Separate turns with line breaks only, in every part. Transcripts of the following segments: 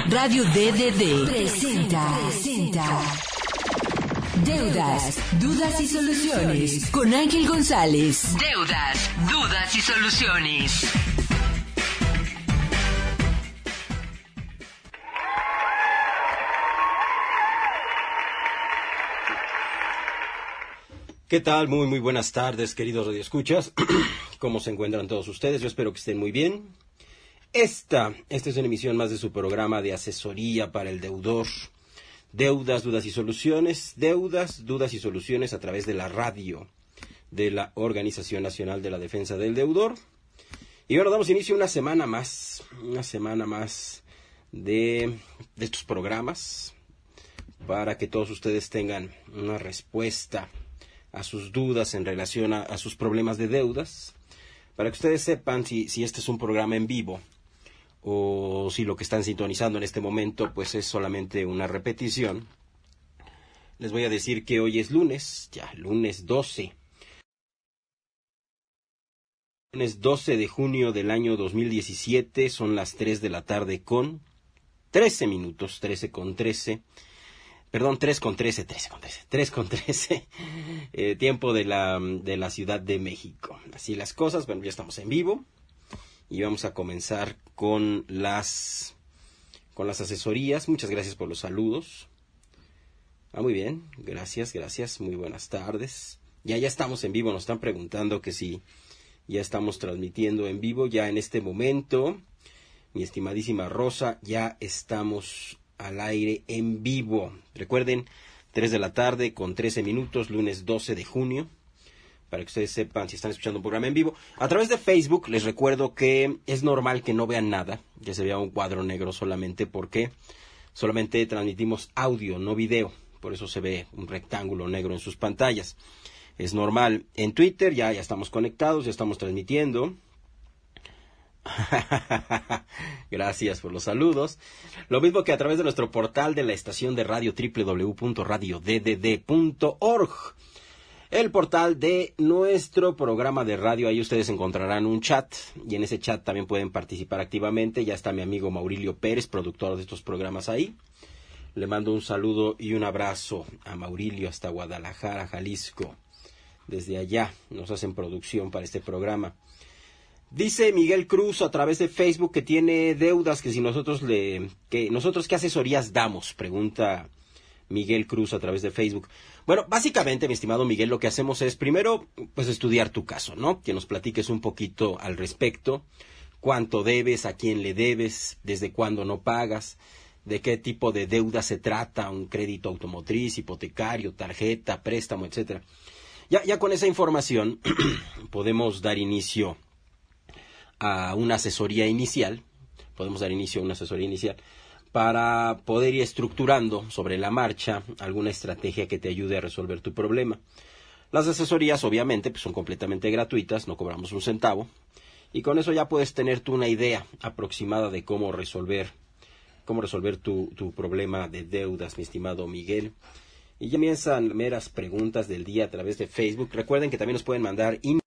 Radio DDD presenta Deudas, Dudas y Soluciones con Ángel González. Deudas, Dudas y Soluciones.
¿Qué tal? Muy buenas tardes, queridos radioescuchas. ¿Cómo se encuentran todos ustedes? Yo espero que estén muy bien. Esta es una emisión más de su programa de asesoría para el deudor. Deudas, dudas y soluciones. Deudas, dudas y soluciones a través de la radio de la Organización Nacional de la Defensa del Deudor. Y bueno, damos inicio a una semana más de estos programas para que todos ustedes tengan una respuesta a sus dudas en relación a sus problemas de deudas, para que ustedes sepan si este es un programa en vivo o si lo que están sintonizando en este momento pues es solamente una repetición. Les voy a decir que hoy es lunes 12 de junio del año 2017, son las 3 de la tarde con 13 minutos, 3 con 13, tiempo de la Ciudad de México. Así las cosas, bueno, ya estamos en vivo y vamos a comenzar con las asesorías. Muchas gracias por los saludos. Muy bien, gracias, muy buenas tardes. Ya estamos en vivo, nos están preguntando que si ya estamos transmitiendo en vivo, ya en este momento, mi estimadísima Rosa, ya estamos al aire en vivo. Recuerden, 3 de la tarde con 13 minutos, lunes 12 de junio, para que ustedes sepan si están escuchando un programa en vivo. A través de Facebook les recuerdo que es normal que no vean nada, que se vea un cuadro negro solamente porque solamente transmitimos audio, no video. Por eso se ve un rectángulo negro en sus pantallas. Es normal. En Twitter ya estamos conectados, ya estamos transmitiendo. Gracias por los saludos. Lo mismo que a través de nuestro portal de la estación de radio www.radioDDD.org, el portal de nuestro programa de radio. Ahí ustedes encontrarán un chat y en ese chat también pueden participar activamente. Ya está mi amigo Maurilio Pérez, productor de estos programas ahí. Le mando un saludo y un abrazo a Maurilio hasta Guadalajara, Jalisco. Desde allá nos hacen producción para este programa. Dice Miguel Cruz a través de Facebook que tiene deudas, que si nosotros ¿qué asesorías damos? Pregunta Miguel Cruz a través de Facebook. Bueno, básicamente, mi estimado Miguel, lo que hacemos es primero, pues, estudiar tu caso, ¿no? Que nos platiques un poquito al respecto. ¿Cuánto debes? ¿A quién le debes? ¿Desde cuándo no pagas? ¿De qué tipo de deuda se trata? ¿Un crédito automotriz, hipotecario, tarjeta, préstamo, etcétera? Ya con esa información podemos dar inicio a una asesoría inicial. Para poder ir estructurando sobre la marcha alguna estrategia que te ayude a resolver tu problema. Las asesorías, obviamente, pues, son completamente gratuitas, no cobramos un centavo, y con eso ya puedes tener tú una idea aproximada de cómo resolver tu problema de deudas, mi estimado Miguel. Y ya comienzan meras preguntas del día a través de Facebook. Recuerden que también nos pueden mandar inbox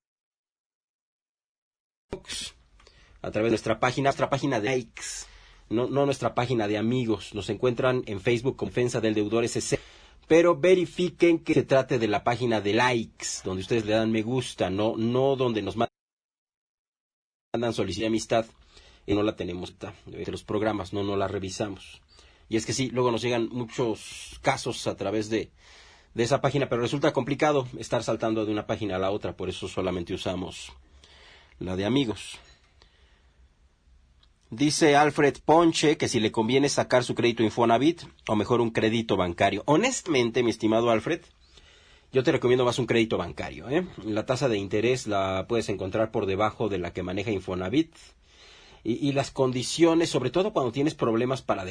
a través de nuestra página de likes, no nuestra página de amigos. Nos encuentran en Facebook como Defensa del Deudor SC, pero verifiquen que se trate de la página de likes, donde ustedes le dan me gusta, no donde nos mandan solicitud de amistad, y no la tenemos de los programas, no la revisamos. Y es que sí, luego nos llegan muchos casos a través de esa página, pero resulta complicado estar saltando de una página a la otra, por eso solamente usamos la de amigos. Dice Alfred Ponche que si le conviene sacar su crédito Infonavit o mejor un crédito bancario. Honestamente, mi estimado Alfred, yo te recomiendo más un crédito bancario, La tasa de interés la puedes encontrar por debajo de la que maneja Infonavit. Y las condiciones, sobre todo cuando tienes problemas para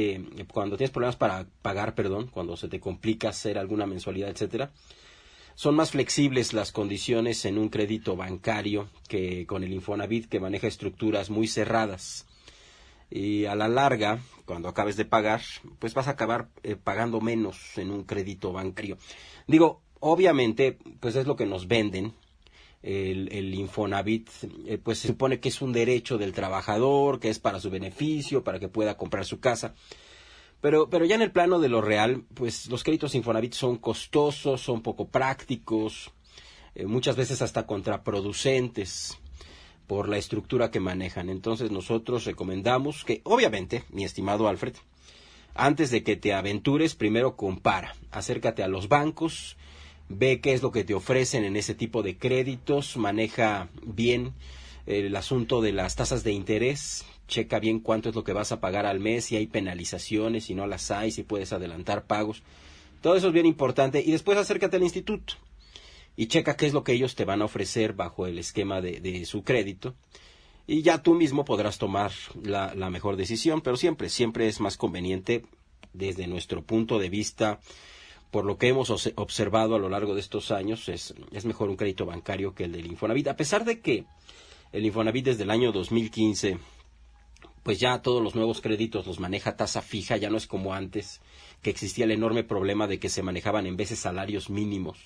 pagar, cuando se te complica hacer alguna mensualidad, etcétera, son más flexibles las condiciones en un crédito bancario que con el Infonavit, que maneja estructuras muy cerradas. Y a la larga, cuando acabes de pagar, pues vas a acabar pagando menos en un crédito bancario. Digo, obviamente, pues es lo que nos venden, el Infonavit, pues se supone que es un derecho del trabajador, que es para su beneficio, para que pueda comprar su casa. Pero ya en el plano de lo real, pues los créditos Infonavit son costosos, son poco prácticos, muchas veces hasta contraproducentes por la estructura que manejan. Entonces nosotros recomendamos que, obviamente, mi estimado Alfred, antes de que te aventures, primero compara, acércate a los bancos, ve qué es lo que te ofrecen en ese tipo de créditos, maneja bien el asunto de las tasas de interés, checa bien cuánto es lo que vas a pagar al mes, si hay penalizaciones, si no las hay, si puedes adelantar pagos. Todo eso es bien importante. Y después acércate al instituto y checa qué es lo que ellos te van a ofrecer bajo el esquema de su crédito. Y ya tú mismo podrás tomar la mejor decisión, pero siempre es más conveniente desde nuestro punto de vista, por lo que hemos observado a lo largo de estos años, es mejor un crédito bancario que el del Infonavit. A pesar de que el Infonavit desde el año 2015, pues ya todos los nuevos créditos los maneja tasa fija, ya no es como antes, que existía el enorme problema de que se manejaban en veces salarios mínimos.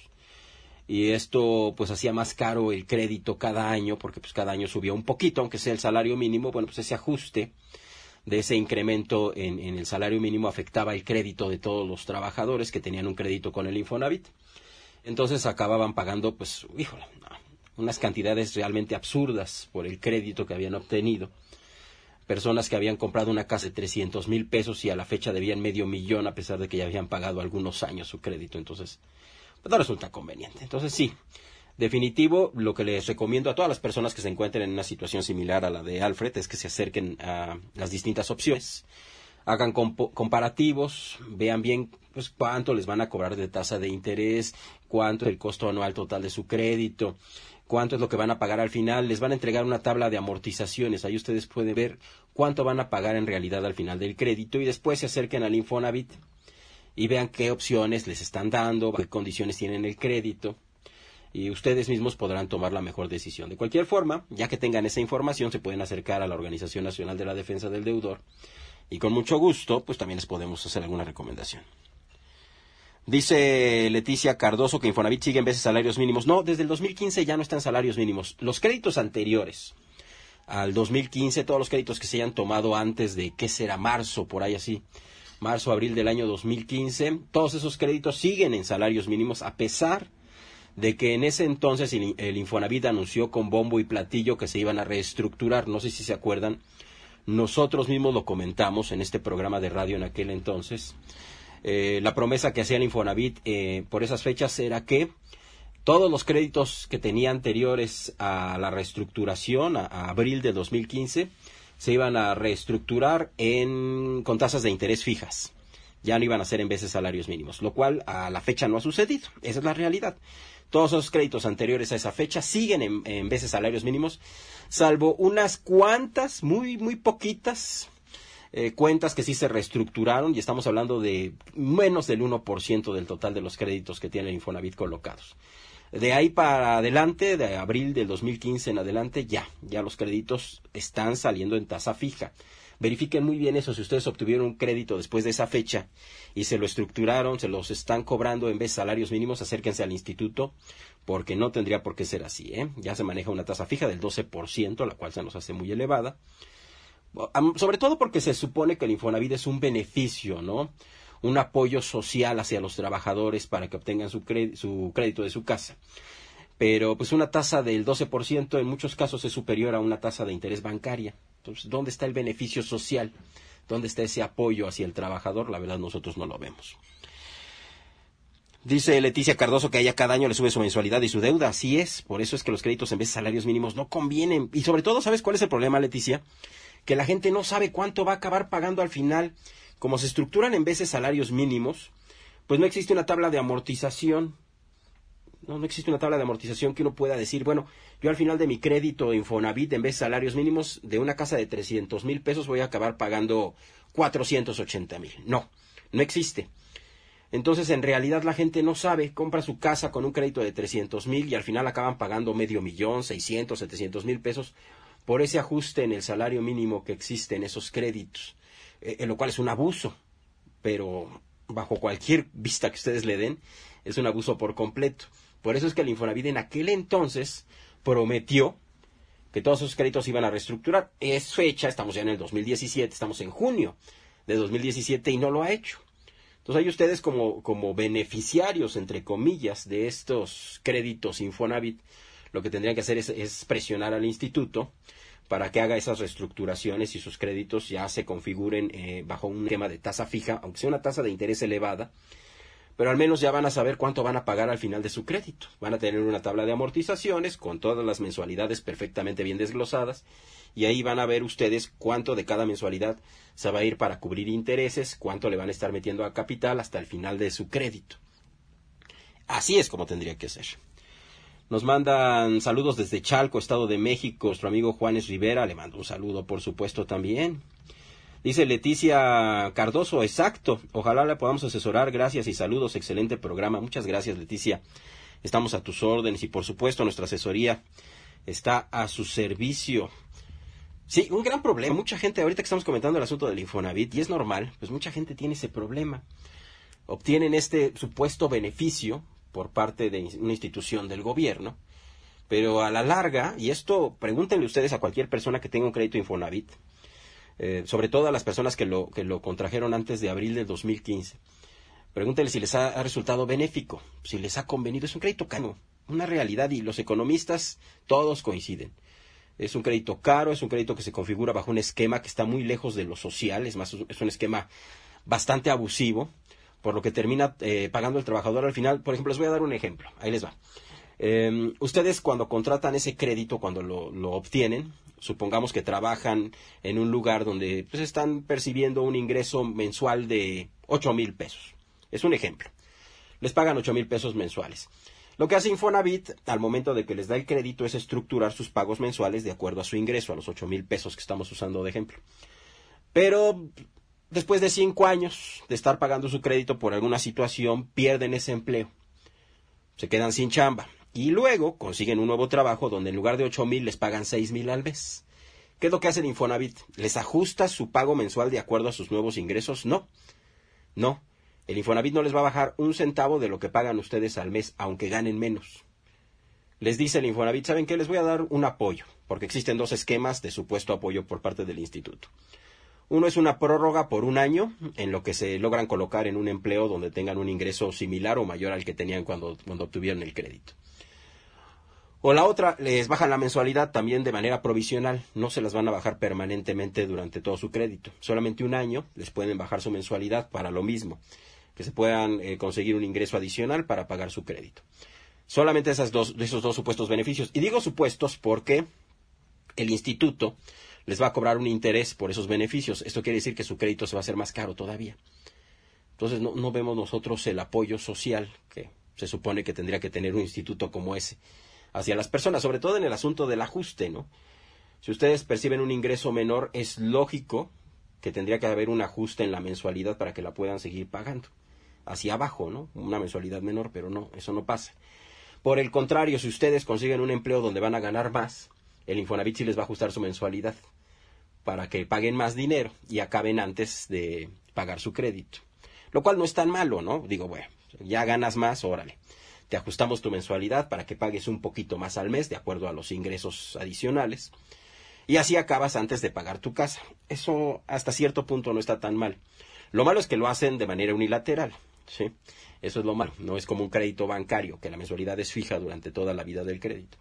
Y esto pues hacía más caro el crédito cada año, porque pues cada año subía un poquito, aunque sea el salario mínimo. Bueno, pues ese ajuste de ese incremento en el salario mínimo afectaba el crédito de todos los trabajadores que tenían un crédito con el Infonavit. Entonces acababan pagando, pues, híjole, unas cantidades realmente absurdas por el crédito que habían obtenido. Personas que habían comprado una casa de 300,000 pesos y a la fecha debían $500,000 a pesar de que ya habían pagado algunos años su crédito. Entonces, pues no resulta conveniente. Entonces sí, definitivo, lo que les recomiendo a todas las personas que se encuentren en una situación similar a la de Alfred es que se acerquen a las distintas opciones, hagan comparativos, vean bien pues cuánto les van a cobrar de tasa de interés, cuánto es el costo anual total de su crédito, cuánto es lo que van a pagar al final. Les van a entregar una tabla de amortizaciones, ahí ustedes pueden ver cuánto van a pagar en realidad al final del crédito, y después se acerquen al Infonavit y vean qué opciones les están dando, qué condiciones tienen el crédito, y ustedes mismos podrán tomar la mejor decisión. De cualquier forma, ya que tengan esa información, se pueden acercar a la Organización Nacional de la Defensa del Deudor, y con mucho gusto, pues también les podemos hacer alguna recomendación. Dice Leticia Cardoso que Infonavit sigue en veces salarios mínimos. No, desde el 2015 ya no están salarios mínimos. Los créditos anteriores al 2015, todos los créditos que se hayan tomado antes de, ¿qué será? Marzo, por ahí así. Marzo, abril del año 2015, todos esos créditos siguen en salarios mínimos, a pesar de que en ese entonces el Infonavit anunció con bombo y platillo que se iban a reestructurar. No sé si se acuerdan, nosotros mismos lo comentamos en este programa de radio en aquel entonces. La promesa que hacía el Infonavit por esas fechas era que todos los créditos que tenía anteriores a la reestructuración, a abril de 2015, se iban a reestructurar con tasas de interés fijas. Ya no iban a ser en veces salarios mínimos, lo cual a la fecha no ha sucedido. Esa es la realidad. Todos esos créditos anteriores a esa fecha siguen en veces salarios mínimos, salvo unas cuantas, muy poquitas cuentas que sí se reestructuraron, y estamos hablando de menos del 1% del total de los créditos que tiene el Infonavit colocados. De ahí para adelante, de abril del 2015 en adelante, ya los créditos están saliendo en tasa fija. Verifiquen muy bien eso. Si ustedes obtuvieron un crédito después de esa fecha y se lo estructuraron, se los están cobrando en vez de salarios mínimos, acérquense al instituto, porque no tendría por qué ser así, ¿eh? Ya se maneja una tasa fija del 12%, la cual se nos hace muy elevada. Sobre todo porque se supone que el Infonavit es un beneficio, ¿no? Un apoyo social hacia los trabajadores para que obtengan su crédito de su casa. Pero pues una tasa del 12% en muchos casos es superior a una tasa de interés bancaria. Entonces, ¿dónde está el beneficio social? ¿Dónde está ese apoyo hacia el trabajador? La verdad nosotros no lo vemos. Dice Leticia Cardoso que a ella cada año le sube su mensualidad y su deuda. Así es, por eso es que los créditos en vez de salarios mínimos no convienen. Y sobre todo, ¿sabes cuál es el problema, Leticia? Que la gente no sabe cuánto va a acabar pagando al final. Como se estructuran en veces salarios mínimos, pues no existe una tabla de amortización. No existe una tabla de amortización que uno pueda decir, bueno, yo al final de mi crédito Infonavit, en vez de salarios mínimos, de una casa de 300,000 pesos voy a acabar pagando 480,000. No existe. Entonces, en realidad, la gente no sabe, compra su casa con un crédito de 300,000 y al final acaban pagando $500,000, 600, 700,000 pesos por ese ajuste en el salario mínimo que existe en esos créditos, lo cual es un abuso, pero bajo cualquier vista que ustedes le den, es un abuso por completo. Por eso es que el Infonavit en aquel entonces prometió que todos esos créditos iban a reestructurar. Es fecha, estamos ya en el 2017, estamos en junio de 2017 y no lo ha hecho. Entonces hay ustedes como beneficiarios, entre comillas, de estos créditos Infonavit, lo que tendrían que hacer es presionar al instituto para que haga esas reestructuraciones y sus créditos ya se configuren bajo un esquema de tasa fija, aunque sea una tasa de interés elevada, pero al menos ya van a saber cuánto van a pagar al final de su crédito. Van a tener una tabla de amortizaciones con todas las mensualidades perfectamente bien desglosadas y ahí van a ver ustedes cuánto de cada mensualidad se va a ir para cubrir intereses, cuánto le van a estar metiendo a capital hasta el final de su crédito. Así es como tendría que ser. Nos mandan saludos desde Chalco, Estado de México, nuestro amigo Juanes Rivera, le mando un saludo por supuesto también. Dice Leticia Cardoso, exacto, ojalá la podamos asesorar, gracias y saludos, excelente programa. Muchas gracias, Leticia, estamos a tus órdenes y por supuesto nuestra asesoría está a su servicio. Sí, un gran problema, mucha gente, ahorita que estamos comentando el asunto del Infonavit, y es normal, pues mucha gente tiene ese problema. Obtienen este supuesto beneficio por parte de una institución del gobierno, pero a la larga, y esto pregúntenle ustedes a cualquier persona que tenga un crédito Infonavit, sobre todo a las personas que lo contrajeron antes de abril del 2015. Pregúntenle si les ha resultado benéfico, si les ha convenido. Es un crédito caro, una realidad, y los economistas todos coinciden. Es un crédito caro, es un crédito que se configura bajo un esquema que está muy lejos de lo social, es un esquema bastante abusivo, por lo que termina pagando el trabajador al final. Por ejemplo, les voy a dar un ejemplo, ahí les va. Ustedes cuando contratan ese crédito, cuando lo obtienen, supongamos que trabajan en un lugar donde pues, están percibiendo un ingreso mensual de 8,000 pesos. Es un ejemplo. Les pagan 8,000 pesos mensuales. Lo que hace Infonavit al momento de que les da el crédito es estructurar sus pagos mensuales de acuerdo a su ingreso, a los 8,000 pesos que estamos usando de ejemplo. Pero después de 5 años de estar pagando su crédito por alguna situación, pierden ese empleo. Se quedan sin chamba. Y luego consiguen un nuevo trabajo donde en lugar de 8,000 les pagan 6,000 al mes. ¿Qué es lo que hace el Infonavit? ¿Les ajusta su pago mensual de acuerdo a sus nuevos ingresos? No. El Infonavit no les va a bajar un centavo de lo que pagan ustedes al mes, aunque ganen menos. Les dice el Infonavit, ¿saben qué? Les voy a dar un apoyo, porque existen 2 esquemas de supuesto apoyo por parte del instituto. Uno es una prórroga por 1 año, en lo que se logran colocar en un empleo donde tengan un ingreso similar o mayor al que tenían cuando obtuvieron el crédito. O la otra, les bajan la mensualidad también de manera provisional, no se las van a bajar permanentemente durante todo su crédito. Solamente 1 año les pueden bajar su mensualidad para lo mismo, que se puedan conseguir un ingreso adicional para pagar su crédito. Solamente esos dos supuestos beneficios. Y digo supuestos porque el instituto les va a cobrar un interés por esos beneficios. Esto quiere decir que su crédito se va a hacer más caro todavía. Entonces no vemos nosotros el apoyo social que se supone que tendría que tener un instituto como ese hacia las personas, sobre todo en el asunto del ajuste, ¿no? Si ustedes perciben un ingreso menor, es lógico que tendría que haber un ajuste en la mensualidad para que la puedan seguir pagando. Hacia abajo, ¿no? Una mensualidad menor, pero no, eso no pasa. Por el contrario, si ustedes consiguen un empleo donde van a ganar más, el Infonavit sí les va a ajustar su mensualidad para que paguen más dinero y acaben antes de pagar su crédito. Lo cual no es tan malo, ¿no? Digo, bueno, ya ganas más, órale. Te ajustamos tu mensualidad para que pagues un poquito más al mes de acuerdo a los ingresos adicionales. Y así acabas antes de pagar tu casa. Eso hasta cierto punto no está tan mal. Lo malo es que lo hacen de manera unilateral, ¿sí? Eso es lo malo. No es como un crédito bancario, que la mensualidad es fija durante toda la vida del crédito.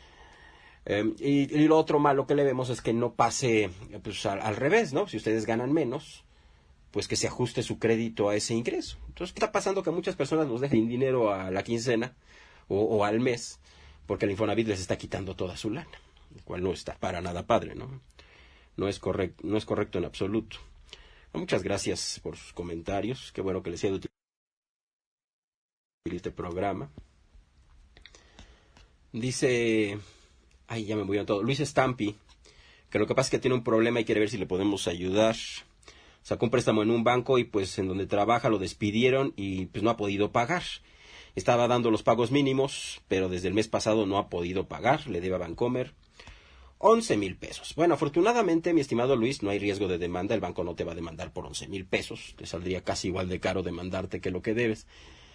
Y lo otro malo que le vemos es que no pase pues, al revés, ¿no? Si ustedes ganan menos, pues que se ajuste su crédito a ese ingreso. Entonces, ¿qué está pasando? Que muchas personas nos dejan dinero a la quincena o al mes porque el Infonavit les está quitando toda su lana, lo cual no está para nada padre, ¿no? No es correcto en absoluto. Muchas gracias por sus comentarios. Qué bueno que les sea de utilidad este programa. Dice, ya me voy a todo. Luis Stampi, que lo que pasa es que tiene un problema y quiere ver si le podemos ayudar. Sacó un préstamo en un banco y pues en donde trabaja lo despidieron y pues no ha podido pagar. Estaba dando los pagos mínimos, pero desde el mes pasado no ha podido pagar. Le debe a Bancomer 11,000 pesos. Bueno, afortunadamente, mi estimado Luis, no hay riesgo de demanda. El banco no te va a demandar por 11,000 pesos. Te saldría casi igual de caro demandarte que lo que debes.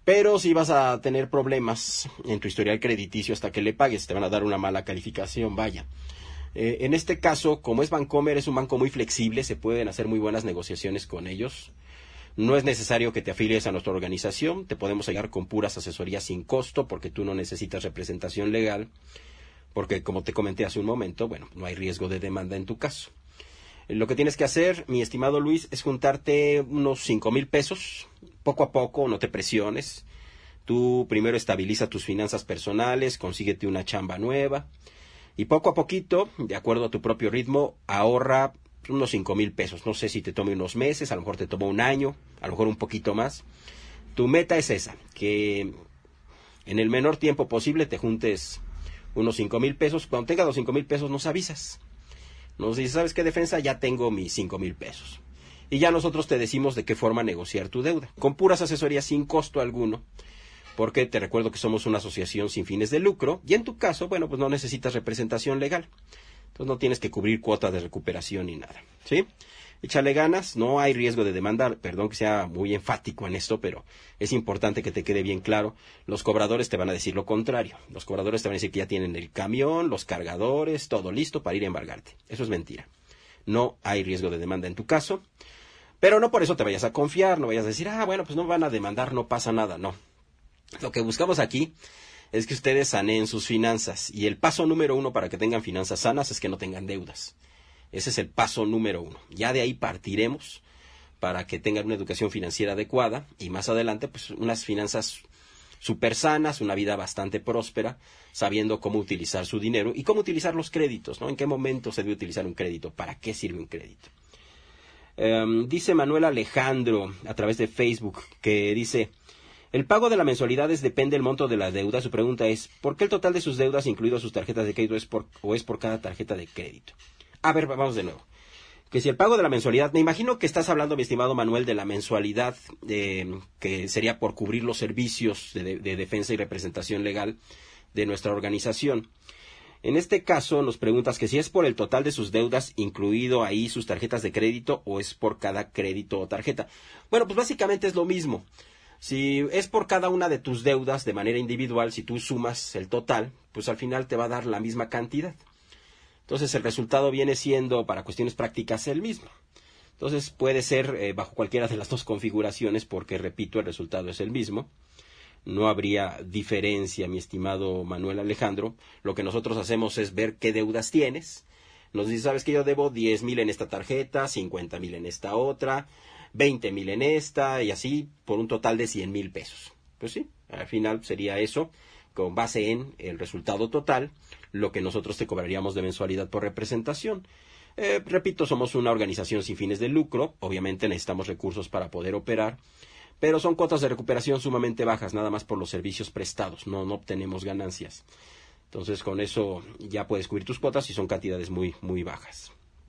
Pero si vas a tener problemas en tu historial crediticio hasta que le pagues, te van a dar una mala calificación, vaya. En este caso, como es Bancomer, es un banco muy flexible, se pueden hacer muy buenas negociaciones con ellos. No es necesario que te afilies a nuestra organización, te podemos ayudar con puras asesorías sin costo, porque tú no necesitas representación legal, porque como te comenté hace un momento, bueno, no hay riesgo de demanda en tu caso. Lo que tienes que hacer, mi estimado Luis, es juntarte unos 5,000 pesos, poco a poco, no te presiones. Tú primero estabiliza tus finanzas personales, consíguete una chamba nueva, y poco a poquito, de acuerdo a tu propio ritmo, ahorra unos 5,000 pesos. No sé si te tome unos meses, a lo mejor te toma un año, a lo mejor un poquito más. Tu meta es esa, que en el menor tiempo posible te juntes unos 5,000 pesos. Cuando tengas los 5,000 pesos nos avisas. Nos dices, ¿sabes qué, defensa? Ya tengo mis 5,000 pesos. Y ya nosotros te decimos de qué forma negociar tu deuda. Con puras asesorías sin costo alguno. Porque te recuerdo que somos una asociación sin fines de lucro. Y en tu caso, bueno, pues no necesitas representación legal. Entonces no tienes que cubrir cuotas de recuperación ni nada. ¿Sí? Échale ganas, no hay riesgo de demanda. Perdón que sea muy enfático en esto, pero es importante que te quede bien claro. Los cobradores te van a decir lo contrario. Los cobradores te van a decir que ya tienen el camión, los cargadores, todo listo para ir a embargarte. Eso es mentira. No hay riesgo de demanda en tu caso. Pero no por eso te vayas a confiar, no vayas a decir, bueno, pues no van a demandar, no pasa nada. No. Lo que buscamos aquí es que ustedes saneen sus finanzas. Y el paso número 1 para que tengan finanzas sanas es que no tengan deudas. Ese es el paso número 1. Ya de ahí partiremos para que tengan una educación financiera adecuada y más adelante pues unas finanzas súper sanas, una vida bastante próspera, sabiendo cómo utilizar su dinero y cómo utilizar los créditos, ¿no? ¿En qué momento se debe utilizar un crédito? ¿Para qué sirve un crédito? Dice Manuel Alejandro a través de Facebook que dice... El pago de las mensualidades depende del monto de la deuda. Su pregunta es, ¿por qué el total de sus deudas, incluidas sus tarjetas de crédito, es por cada tarjeta de crédito? A ver, vamos de nuevo. Que si el pago de la mensualidad, me imagino que estás hablando, mi estimado Manuel, de la mensualidad que sería por cubrir los servicios de defensa y representación legal de nuestra organización. En este caso nos preguntas que si es por el total de sus deudas, incluido ahí sus tarjetas de crédito, o es por cada crédito o tarjeta. Bueno, pues básicamente es lo mismo. Si es por cada una de tus deudas de manera individual, si tú sumas el total, pues al final te va a dar la misma cantidad. Entonces el resultado viene siendo, para cuestiones prácticas, el mismo. Entonces puede ser bajo cualquiera de las dos configuraciones, porque, repito, el resultado es el mismo. No habría diferencia, mi estimado Manuel Alejandro. Lo que nosotros hacemos es ver qué deudas tienes. Nos dice, ¿sabes que yo debo 10,000 en esta tarjeta, 50,000 en esta otra, 20,000 en esta, y así por un total de 100,000 pesos? Pues sí, al final sería eso, con base en el resultado total, lo que nosotros te cobraríamos de mensualidad por representación. Repito, somos una organización sin fines de lucro, obviamente necesitamos recursos para poder operar, pero son cuotas de recuperación sumamente bajas, nada más por los servicios prestados, no obtenemos ganancias. Entonces con eso ya puedes cubrir tus cuotas y son cantidades muy, muy bajas.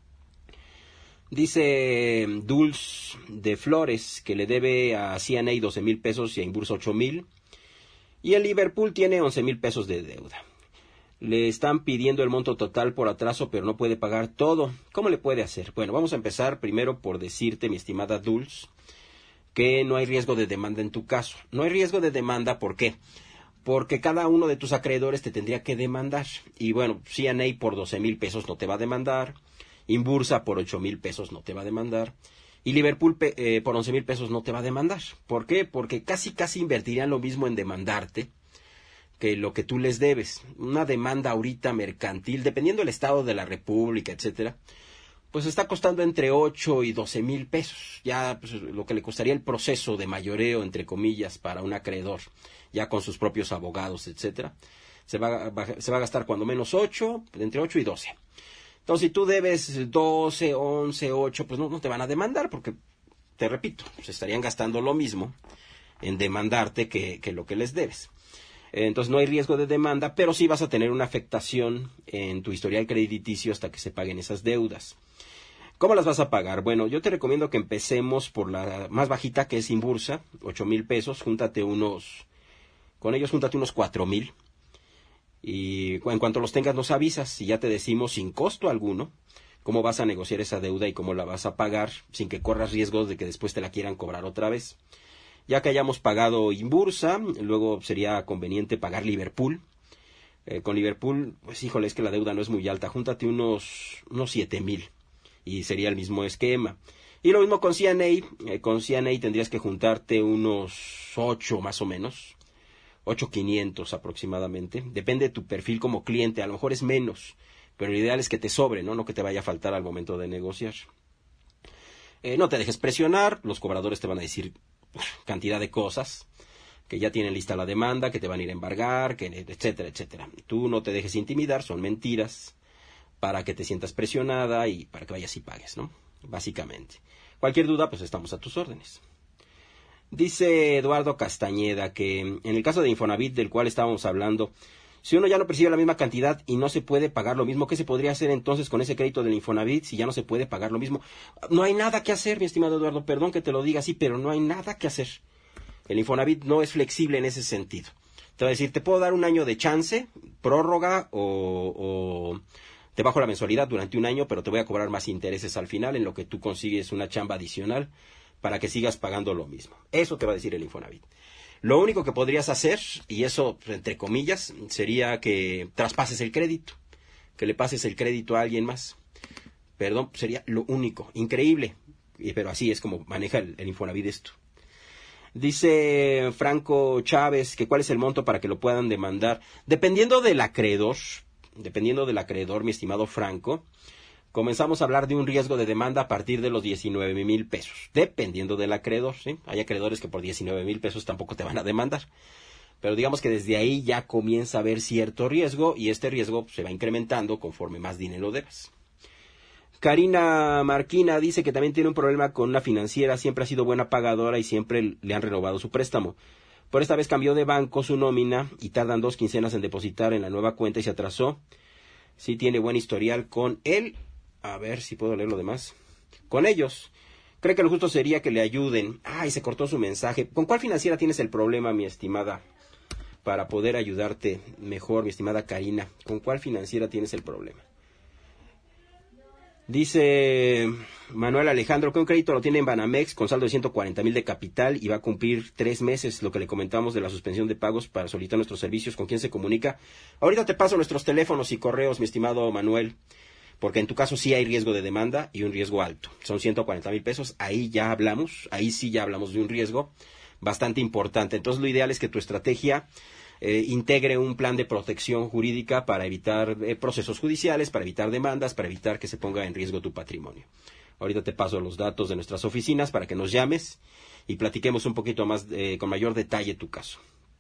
Dice Dulce de Flores que le debe a CNA 12,000 pesos y a Inbursa 8,000. Y el Liverpool tiene 11,000 pesos de deuda. Le están pidiendo el monto total por atraso, pero no puede pagar todo. ¿Cómo le puede hacer? Bueno, vamos a empezar primero por decirte, mi estimada Dulce, que no hay riesgo de demanda en tu caso. No hay riesgo de demanda, ¿por qué? Porque cada uno de tus acreedores te tendría que demandar. Y bueno, CNA por 12,000 pesos no te va a demandar. Inbursa por 8,000 pesos no te va a demandar. Y Liverpool por 11,000 pesos no te va a demandar. ¿Por qué? Porque casi invertirían lo mismo en demandarte que lo que tú les debes. Una demanda ahorita mercantil, dependiendo del estado de la república, etcétera, pues está costando entre 8 y 12,000 pesos. Ya pues, lo que le costaría el proceso de mayoreo, entre comillas, para un acreedor, ya con sus propios abogados, etcétera, se va a gastar cuando menos 8, entre 8 y 12. Entonces, si tú debes 12, 11, 8, pues no te van a demandar, porque, te repito, se estarían gastando lo mismo en demandarte que lo que les debes. Entonces, no hay riesgo de demanda, pero sí vas a tener una afectación en tu historial crediticio hasta que se paguen esas deudas. ¿Cómo las vas a pagar? Bueno, yo te recomiendo que empecemos por la más bajita, que es Inbursa, 8,000 pesos. Con ellos júntate unos 4,000. Y en cuanto los tengas nos avisas y ya te decimos sin costo alguno cómo vas a negociar esa deuda y cómo la vas a pagar sin que corras riesgos de que después te la quieran cobrar otra vez. Ya que hayamos pagado Inbursa, luego sería conveniente pagar Liverpool. Con Liverpool, pues híjole, es que la deuda no es muy alta. Júntate unos 7,000 y sería el mismo esquema. Y lo mismo con CNA. Con CNA tendrías que juntarte unos 8 más o menos. 8,500 aproximadamente. Depende de tu perfil como cliente. A lo mejor es menos. Pero lo ideal es que te sobre, ¿no? No que te vaya a faltar al momento de negociar. No te dejes presionar. Los cobradores te van a decir cantidad de cosas. Que ya tienen lista la demanda, que te van a ir a embargar, que etcétera, etcétera. Tú no te dejes intimidar. Son mentiras. Para que te sientas presionada y para que vayas y pagues, ¿no? Básicamente. Cualquier duda, pues estamos a tus órdenes. Dice Eduardo Castañeda que en el caso de Infonavit, del cual estábamos hablando, si uno ya no percibe la misma cantidad y no se puede pagar lo mismo, ¿qué se podría hacer entonces con ese crédito del Infonavit si ya no se puede pagar lo mismo? No hay nada que hacer, mi estimado Eduardo, perdón que te lo diga así, pero no hay nada que hacer. El Infonavit no es flexible en ese sentido. Te va a decir, te puedo dar un año de chance, prórroga o te bajo la mensualidad durante un año, pero te voy a cobrar más intereses al final, en lo que tú consigues una chamba adicional para que sigas pagando lo mismo. Eso te va a decir el Infonavit. Lo único que podrías hacer, y eso entre comillas, sería que traspases el crédito, que le pases el crédito a alguien más. Perdón, sería lo único. Increíble, pero así es como maneja el Infonavit esto. Dice Franco Chávez que cuál es el monto para que lo puedan demandar. Dependiendo del acreedor, mi estimado Franco, comenzamos a hablar de un riesgo de demanda a partir de los 19,000 pesos. Dependiendo del acreedor, ¿sí? Hay acreedores que por 19,000 pesos tampoco te van a demandar. Pero digamos que desde ahí ya comienza a haber cierto riesgo y este riesgo se va incrementando conforme más dinero debas. Karina Marquina dice que también tiene un problema con una financiera, siempre ha sido buena pagadora y siempre le han renovado su préstamo. Por esta vez cambió de banco su nómina y tardan 2 quincenas en depositar en la nueva cuenta y se atrasó. Sí tiene buen historial con él. A ver si puedo leer lo demás. Con ellos. Cree que lo justo sería que le ayuden. Ay, se cortó su mensaje. ¿Con cuál financiera tienes el problema, mi estimada? Para poder ayudarte mejor, mi estimada Karina. ¿Con cuál financiera tienes el problema? Dice Manuel Alejandro que un crédito lo tiene en Banamex con saldo de 140,000 de capital y va a cumplir 3 meses, lo que le comentamos de la suspensión de pagos para solicitar nuestros servicios. ¿Con quién se comunica? Ahorita te paso nuestros teléfonos y correos, mi estimado Manuel, porque en tu caso sí hay riesgo de demanda y un riesgo alto. Son 140,000 pesos, ahí sí ya hablamos de un riesgo bastante importante. Entonces lo ideal es que tu estrategia integre un plan de protección jurídica para evitar procesos judiciales, para evitar demandas, para evitar que se ponga en riesgo tu patrimonio. Ahorita te paso los datos de nuestras oficinas para que nos llames y platiquemos un poquito más con mayor detalle tu caso.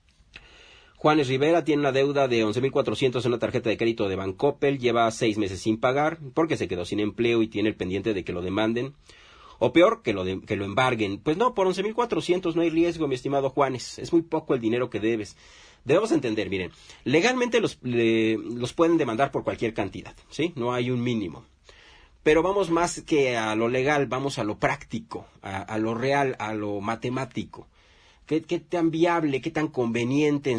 Juanes Rivera tiene una deuda de 11,400 en una tarjeta de crédito de Bancoppel, lleva 6 meses sin pagar porque se quedó sin empleo y tiene el pendiente de que lo demanden. O peor, que lo embarguen. Pues no, por 11,400 no hay riesgo, mi estimado Juanes. Es muy poco el dinero que debes. Debemos entender, miren, legalmente los pueden demandar por cualquier cantidad, ¿sí? No hay un mínimo. Pero vamos más que a lo legal, vamos a lo práctico, a lo real, a lo matemático. ¿Qué tan viable, qué tan conveniente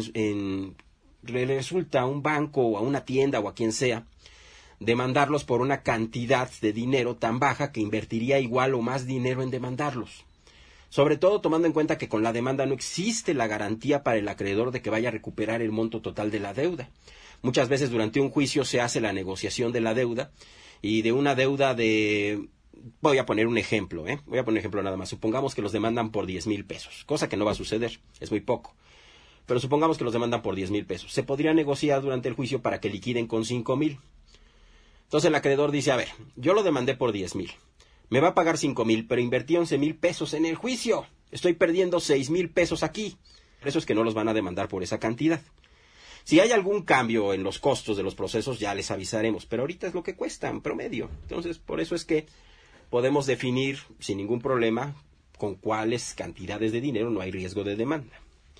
le resulta a un banco o a una tienda o a quien sea demandarlos por una cantidad de dinero tan baja que invertiría igual o más dinero en demandarlos? Sobre todo tomando en cuenta que con la demanda no existe la garantía para el acreedor de que vaya a recuperar el monto total de la deuda. Muchas veces durante un juicio se hace la negociación de la deuda y de una deuda de... Voy a poner un ejemplo, nada más. Supongamos que los demandan por 10,000 pesos, cosa que no va a suceder, es muy poco. Pero supongamos que los demandan por 10,000 pesos. Se podría negociar durante el juicio para que liquiden con 5,000. Entonces el acreedor dice, a ver, yo lo demandé por 10,000. Me va a pagar 5,000, pero invertí 11,000 pesos en el juicio. Estoy perdiendo 6,000 pesos aquí. Por eso es que no los van a demandar por esa cantidad. Si hay algún cambio en los costos de los procesos, ya les avisaremos. Pero ahorita es lo que cuesta en promedio. Entonces, por eso es que podemos definir sin ningún problema con cuáles cantidades de dinero no hay riesgo de demanda.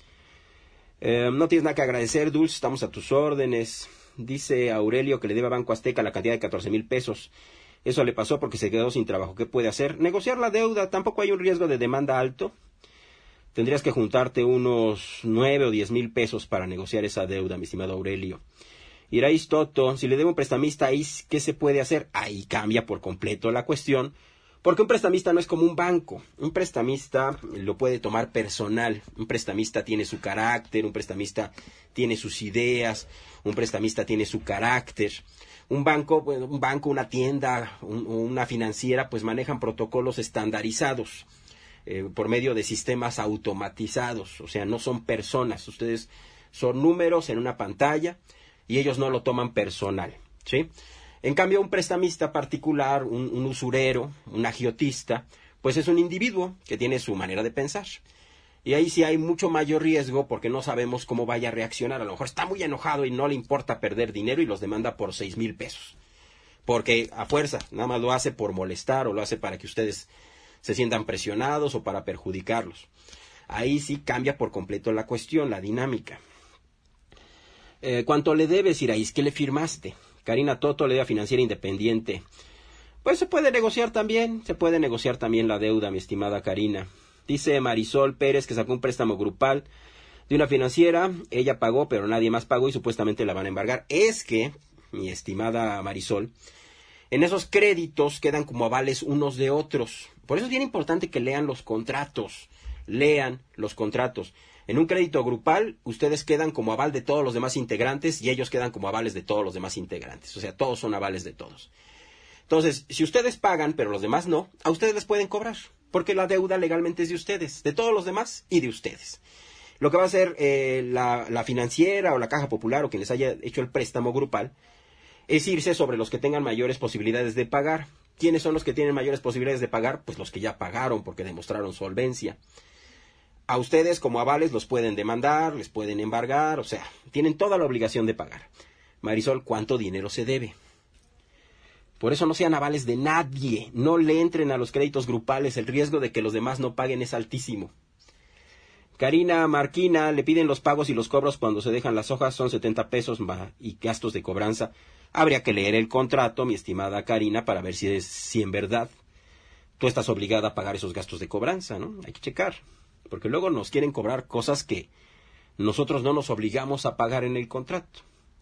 No tienes nada que agradecer, Dulce. Estamos a tus órdenes. Dice Aurelio que le debe a Banco Azteca la cantidad de 14,000 pesos. Eso le pasó porque se quedó sin trabajo. ¿Qué puede hacer? Negociar la deuda. Tampoco hay un riesgo de demanda alto. Tendrías que juntarte unos 9 o 10,000 pesos para negociar esa deuda, mi estimado Aurelio. Irais Toto, si le debe un prestamista, ¿qué se puede hacer? Ahí cambia por completo la cuestión, Porque un prestamista no es como un banco. Un prestamista lo puede tomar personal. Un prestamista tiene su carácter, un prestamista tiene sus ideas, un prestamista tiene su carácter. Un banco, una tienda, una financiera, pues manejan protocolos estandarizados por medio de sistemas automatizados. O sea, no son personas. Ustedes son números en una pantalla y ellos no lo toman personal, ¿sí? En cambio, un prestamista particular, un usurero, un agiotista, pues es un individuo que tiene su manera de pensar. Y ahí sí hay mucho mayor riesgo porque no sabemos cómo vaya a reaccionar. A lo mejor está muy enojado y no le importa perder dinero y los demanda por 6,000 pesos. Porque a fuerza, nada más lo hace por molestar o lo hace para que ustedes se sientan presionados o para perjudicarlos. Ahí sí cambia por completo la cuestión, la dinámica. ¿Cuánto le debes, Iraís? ¿Qué le firmaste? Karina Toto, Leda Financiera Independiente. Pues se puede negociar también la deuda, mi estimada Karina. Dice Marisol Pérez que sacó un préstamo grupal de una financiera, ella pagó, pero nadie más pagó y supuestamente la van a embargar. Es que, mi estimada Marisol, en esos créditos quedan como avales unos de otros. Por eso es bien importante que lean los contratos. En un crédito grupal, ustedes quedan como aval de todos los demás integrantes y ellos quedan como avales de todos los demás integrantes. O sea, todos son avales de todos. Entonces, si ustedes pagan, pero los demás no, a ustedes les pueden cobrar, porque la deuda legalmente es de ustedes, de todos los demás y de ustedes. Lo que va a hacer la financiera o la Caja Popular o quien les haya hecho el préstamo grupal es irse sobre los que tengan mayores posibilidades de pagar. ¿Quiénes son los que tienen mayores posibilidades de pagar? Pues los que ya pagaron porque demostraron solvencia. A ustedes como avales los pueden demandar, les pueden embargar, o sea, tienen toda la obligación de pagar. Marisol, ¿cuánto dinero se debe? Por eso no sean avales de nadie, no le entren a los créditos grupales, el riesgo de que los demás no paguen es altísimo. Karina Marquina, le piden los pagos y los cobros cuando se dejan las hojas, son 70 pesos y gastos de cobranza. Habría que leer el contrato, mi estimada Karina, para ver si en verdad tú estás obligada a pagar esos gastos de cobranza, ¿no? Hay que checar. Porque luego nos quieren cobrar cosas que nosotros no nos obligamos a pagar en el contrato.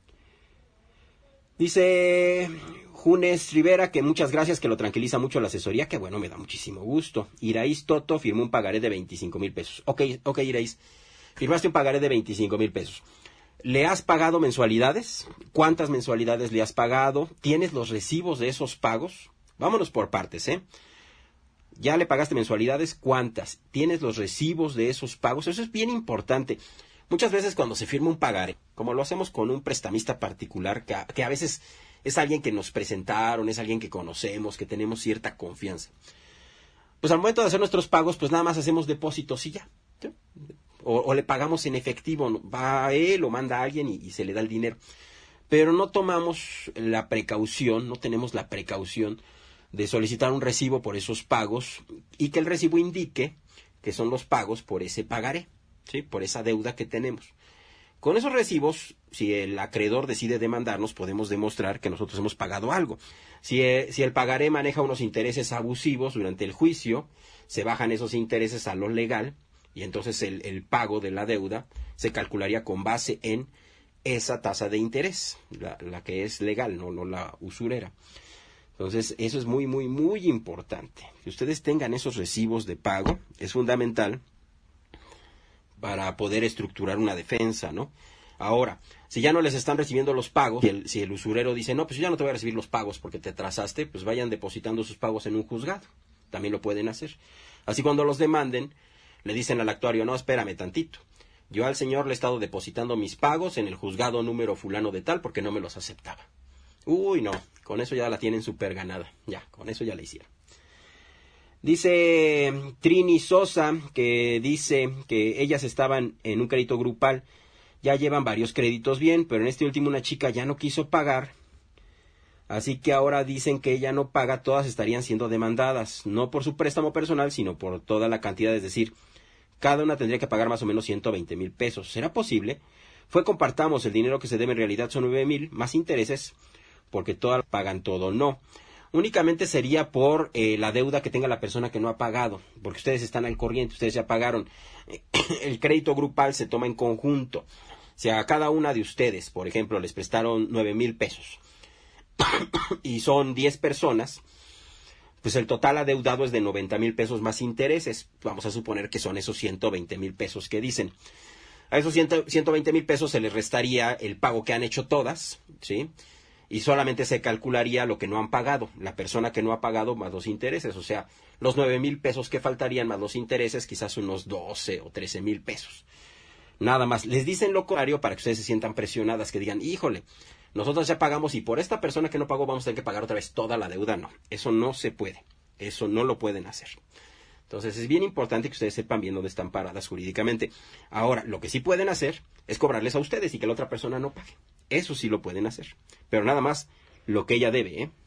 Dice Junes Rivera que muchas gracias, que lo tranquiliza mucho la asesoría, que bueno, me da muchísimo gusto. Iraís Toto firmó un pagaré de 25,000 pesos. Ok, Iraís, firmaste un pagaré de 25,000 pesos. ¿Le has pagado mensualidades? ¿Cuántas mensualidades le has pagado? ¿Tienes los recibos de esos pagos? Vámonos por partes, ¿eh? ¿Ya le pagaste mensualidades? ¿Cuántas? ¿Tienes los recibos de esos pagos? Eso es bien importante. Muchas veces cuando se firma un pagaré, como lo hacemos con un prestamista particular, que a veces es alguien que nos presentaron, es alguien que conocemos, que tenemos cierta confianza, pues al momento de hacer nuestros pagos, pues nada más hacemos depósitos y ya, ¿sí? O le pagamos en efectivo, va a él o manda a alguien y se le da el dinero. Pero no tomamos la precaución, no tenemos la precaución de solicitar un recibo por esos pagos y que el recibo indique que son los pagos por ese pagaré, ¿sí? Por esa deuda que tenemos. Con esos recibos, si el acreedor decide demandarnos, podemos demostrar que nosotros hemos pagado algo. Si el pagaré maneja unos intereses abusivos durante el juicio, se bajan esos intereses a lo legal y entonces el pago de la deuda se calcularía con base en esa tasa de interés, la que es legal, no la usurera. Entonces, eso es muy, muy, muy importante. Que ustedes tengan esos recibos de pago es fundamental para poder estructurar una defensa, ¿no? Ahora, si ya no les están recibiendo los pagos, si el usurero dice, no, pues yo ya no te voy a recibir los pagos porque te atrasaste, pues vayan depositando sus pagos en un juzgado. También lo pueden hacer. Así cuando los demanden, le dicen al actuario, no, espérame tantito. Yo al señor le he estado depositando mis pagos en el juzgado número fulano de tal porque no me los aceptaba. Uy, no, con eso ya la tienen súper ganada. Ya, con eso ya la hicieron. Dice Trini Sosa, que dice que ellas estaban en un crédito grupal. Ya llevan varios créditos bien, pero en este último una chica ya no quiso pagar. Así que ahora dicen que ella no paga, todas estarían siendo demandadas. No por su préstamo personal, sino por toda la cantidad, es decir, cada una tendría que pagar más o menos 120,000 pesos. ¿Será posible? Compartamos, el dinero que se debe en realidad son 9,000, más intereses, porque todas pagan todo. No, únicamente sería por la deuda que tenga la persona que no ha pagado, porque ustedes están al corriente, ustedes ya pagaron. El crédito grupal se toma en conjunto. Si a cada una de ustedes, por ejemplo, les prestaron 9,000 pesos y son 10 personas, pues el total adeudado es de 90,000 pesos más intereses. Vamos a suponer que son esos 120,000 pesos que dicen. A esos 120,000 pesos se les restaría el pago que han hecho todas, ¿sí? Y solamente se calcularía lo que no han pagado, la persona que no ha pagado más los intereses, o sea, los 9,000 pesos que faltarían más los intereses, quizás unos 12 o 13,000 pesos. Nada más. Les dicen lo contrario para que ustedes se sientan presionadas, que digan, híjole, nosotros ya pagamos y por esta persona que no pagó vamos a tener que pagar otra vez toda la deuda. No, eso no se puede, eso no lo pueden hacer. Entonces es bien importante que ustedes sepan bien dónde están paradas jurídicamente. Ahora, lo que sí pueden hacer es cobrarles a ustedes y que la otra persona no pague. Eso sí lo pueden hacer. Pero nada más lo que ella debe, ¿eh?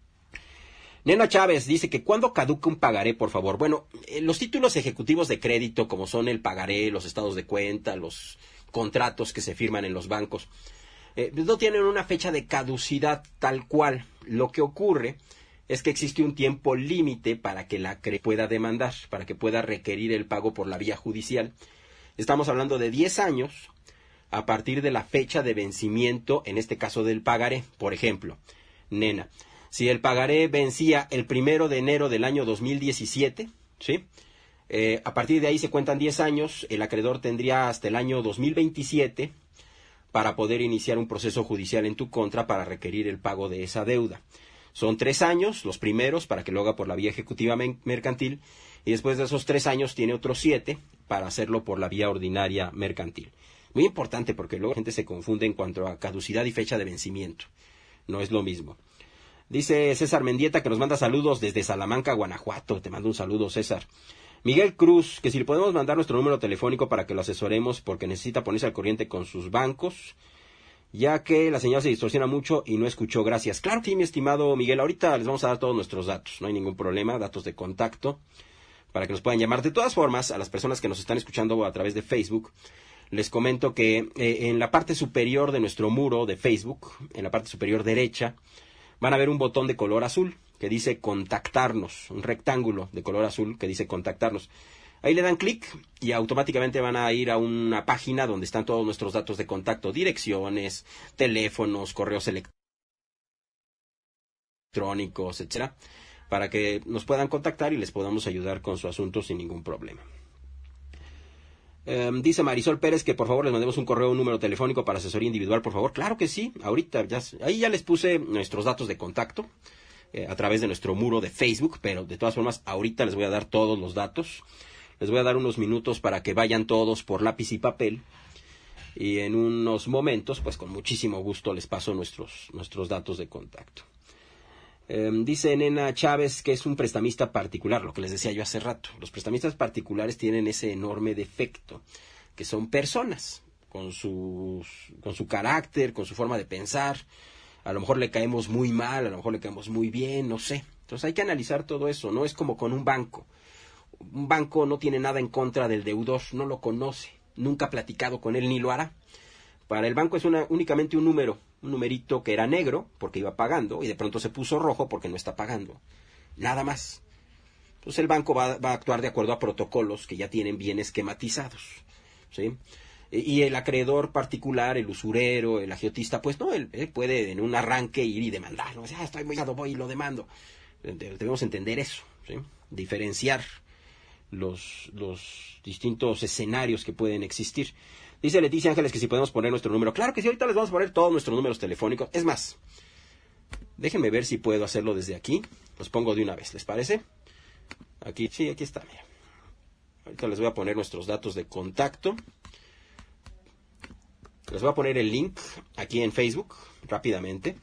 Nena Chávez dice que ¿cuándo caduca un pagaré, por favor? Bueno, los títulos ejecutivos de crédito, como son el pagaré, los estados de cuenta, los contratos que se firman en los bancos, no tienen una fecha de caducidad tal cual. Lo que ocurre es que existe un tiempo límite para que la pueda demandar, para que pueda requerir el pago por la vía judicial. Estamos hablando de 10 años a partir de la fecha de vencimiento, en este caso del pagaré. Por ejemplo, nena, si el pagaré vencía el 1 de enero del año 2017, ¿sí? A partir de ahí se cuentan 10 años, el acreedor tendría hasta el año 2027 para poder iniciar un proceso judicial en tu contra para requerir el pago de esa deuda. Son 3 años, los primeros, para que lo haga por la vía ejecutiva mercantil, y después de esos 3 años tiene otros 7 para hacerlo por la vía ordinaria mercantil. Muy importante porque luego la gente se confunde en cuanto a caducidad y fecha de vencimiento. No es lo mismo. Dice César Mendieta que nos manda saludos desde Salamanca, Guanajuato. Te mando un saludo, César. Miguel Cruz, que si le podemos mandar nuestro número telefónico para que lo asesoremos porque necesita ponerse al corriente con sus bancos, ya que la señal se distorsiona mucho y no escuchó. Gracias. Claro que sí, mi estimado Miguel. Ahorita les vamos a dar todos nuestros datos. No hay ningún problema. Datos de contacto para que nos puedan llamar. De todas formas, a las personas que nos están escuchando a través de Facebook, les comento que en la parte superior de nuestro muro de Facebook, en la parte superior derecha, van a ver un botón de color azul que dice contactarnos, un rectángulo de color azul que dice contactarnos. Ahí le dan clic y automáticamente van a ir a una página donde están todos nuestros datos de contacto, direcciones, teléfonos, correos electrónicos, etcétera, para que nos puedan contactar y les podamos ayudar con su asunto sin ningún problema. Dice Marisol Pérez que por favor les mandemos un correo, un número telefónico para asesoría individual, por favor. Claro que sí, ahorita ahí ya les puse nuestros datos de contacto a través de nuestro muro de Facebook, pero de todas formas ahorita les voy a dar todos los datos. Les voy a dar unos minutos para que vayan todos por lápiz y papel y en unos momentos, pues con muchísimo gusto les paso nuestros datos de contacto. Dice Nena Chávez que es un prestamista particular, lo que les decía yo hace rato. Los prestamistas particulares tienen ese enorme defecto, que son personas con su carácter, con su forma de pensar. A lo mejor le caemos muy mal, a lo mejor le caemos muy bien, no sé. Entonces hay que analizar todo eso, no es como con un banco. Un banco no tiene nada en contra del deudor, no lo conoce, nunca ha platicado con él ni lo hará. Para el banco es únicamente un número, un numerito que era negro porque iba pagando y de pronto se puso rojo porque no está pagando. Nada más. Entonces el banco va a actuar de acuerdo a protocolos que ya tienen bien esquematizados, ¿sí? Y el acreedor particular, el usurero, el agiotista, pues no, él puede en un arranque ir y demandar, ¿no? Estoy muy voy y lo demando. Debemos entender eso, ¿sí? Diferenciar los distintos escenarios que pueden existir. Dice Leticia Ángeles que si podemos poner nuestro número. Claro que sí, ahorita les vamos a poner todos nuestros números telefónicos. Es más, déjenme ver si puedo hacerlo desde aquí. Los pongo de una vez, ¿les parece? Aquí, sí, aquí está, mira. Ahorita les voy a poner nuestros datos de contacto. Les voy a poner el link aquí en Facebook, rápidamente.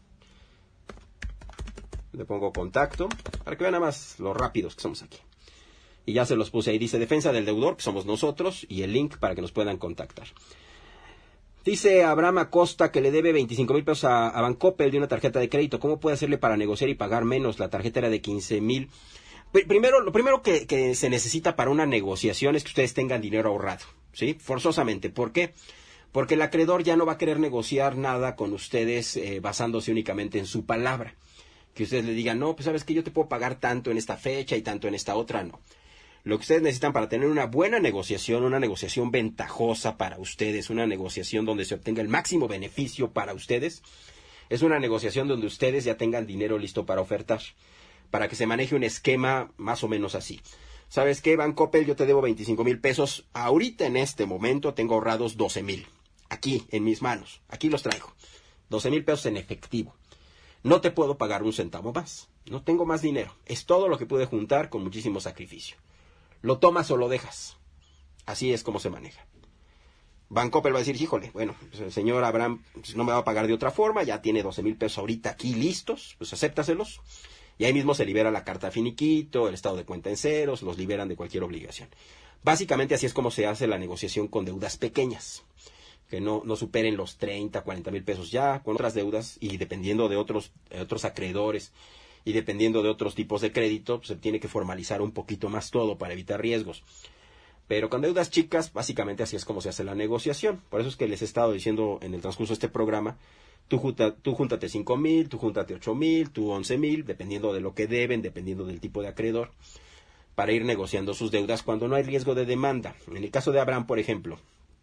Le pongo contacto, para que vean nada más lo rápidos que somos aquí. Y ya se los puse ahí, dice defensa del deudor, que somos nosotros, y el link para que nos puedan contactar. Dice Abraham Acosta que le debe 25,000 pesos a Bancoppel de una tarjeta de crédito. ¿Cómo puede hacerle para negociar y pagar menos? La tarjeta era de 15,000. Lo primero que se necesita para una negociación es que ustedes tengan dinero ahorrado, ¿sí? Forzosamente. ¿Por qué? Porque el acreedor ya no va a querer negociar nada con ustedes basándose únicamente en su palabra. Que ustedes le digan, no, pues sabes que yo te puedo pagar tanto en esta fecha y tanto en esta otra, no. Lo que ustedes necesitan para tener una buena negociación, una negociación ventajosa para ustedes, una negociación donde se obtenga el máximo beneficio para ustedes, es una negociación donde ustedes ya tengan dinero listo para ofertar. para que se maneje un esquema más o menos así. ¿Sabes qué, Bancoppel? Yo te debo 25,000 pesos. Ahorita en este momento tengo ahorrados 12,000. Aquí, en mis manos. Aquí los traigo. 12,000 pesos en efectivo. No te puedo pagar un centavo más. No tengo más dinero. Es todo lo que pude juntar con muchísimo sacrificio. ¿Lo tomas o lo dejas? Así es como se maneja. Bancoppel va a decir, híjole, bueno, pues el señor Abraham pues no me va a pagar de otra forma, ya tiene 12,000 pesos ahorita aquí listos, pues acéptaselos. Y ahí mismo se libera la carta finiquito, el estado de cuenta en ceros, los liberan de cualquier obligación. Básicamente así es como se hace la negociación con deudas pequeñas, que no superen los 30, 40 mil pesos ya, con otras deudas y dependiendo de otros acreedores y dependiendo de otros tipos de crédito, pues se tiene que formalizar un poquito más todo para evitar riesgos. Pero con deudas chicas, básicamente así es como se hace la negociación. Por eso es que les he estado diciendo en el transcurso de este programa, tú júntate 5,000, tú júntate 8,000, tú 11,000, dependiendo de lo que deben, dependiendo del tipo de acreedor, para ir negociando sus deudas cuando no hay riesgo de demanda. En el caso de Abraham, por ejemplo,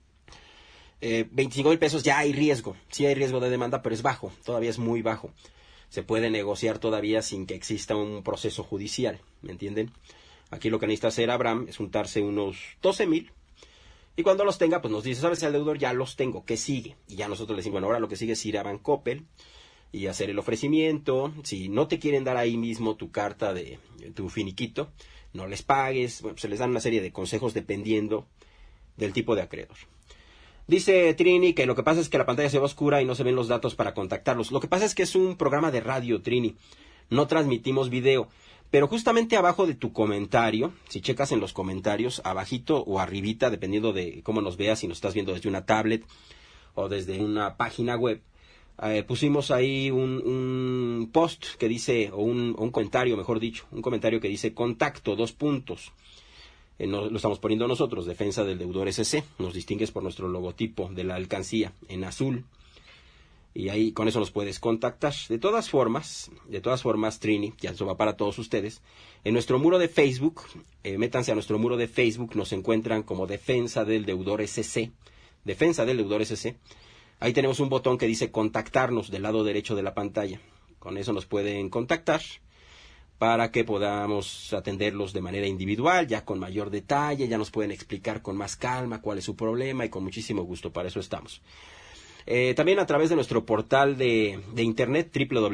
25,000 pesos ya hay riesgo. Sí hay riesgo de demanda, pero es bajo, todavía es muy bajo. Se puede negociar todavía sin que exista un proceso judicial, ¿me entienden? Aquí lo que necesita hacer Abraham es juntarse unos 12,000 y cuando los tenga, pues nos dice, ¿sabes? El deudor ya los tengo, ¿qué sigue? Y ya nosotros le decimos, bueno, ahora lo que sigue es ir a Bancoppel y hacer el ofrecimiento. Si no te quieren dar ahí mismo tu carta de tu finiquito, no les pagues. Bueno, se les dan una serie de consejos dependiendo del tipo de acreedor. Dice Trini que lo que pasa es que la pantalla se ve oscura y no se ven los datos para contactarlos. Lo que pasa es que es un programa de radio, Trini. No transmitimos video. Pero justamente abajo de tu comentario, si checas en los comentarios, abajito o arribita, dependiendo de cómo nos veas, si nos estás viendo desde una tablet o desde una página web, pusimos ahí un post que dice, o un comentario, mejor dicho, un comentario que dice contacto, 2 puntos. Lo estamos poniendo nosotros, Defensa del Deudor SC. Nos distingues por nuestro logotipo de la alcancía en azul. Y ahí con eso nos puedes contactar. De todas formas, Trini, ya eso va para todos ustedes. En nuestro muro de Facebook, métanse a nuestro muro de Facebook, nos encuentran como Defensa del Deudor SC. Defensa del Deudor SC. Ahí tenemos un botón que dice contactarnos del lado derecho de la pantalla. Con eso nos pueden contactar para que podamos atenderlos de manera individual, ya con mayor detalle, ya nos pueden explicar con más calma cuál es su problema y con muchísimo gusto, para eso estamos. También a través de nuestro portal de internet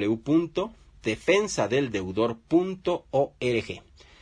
www.defensadeldeudor.org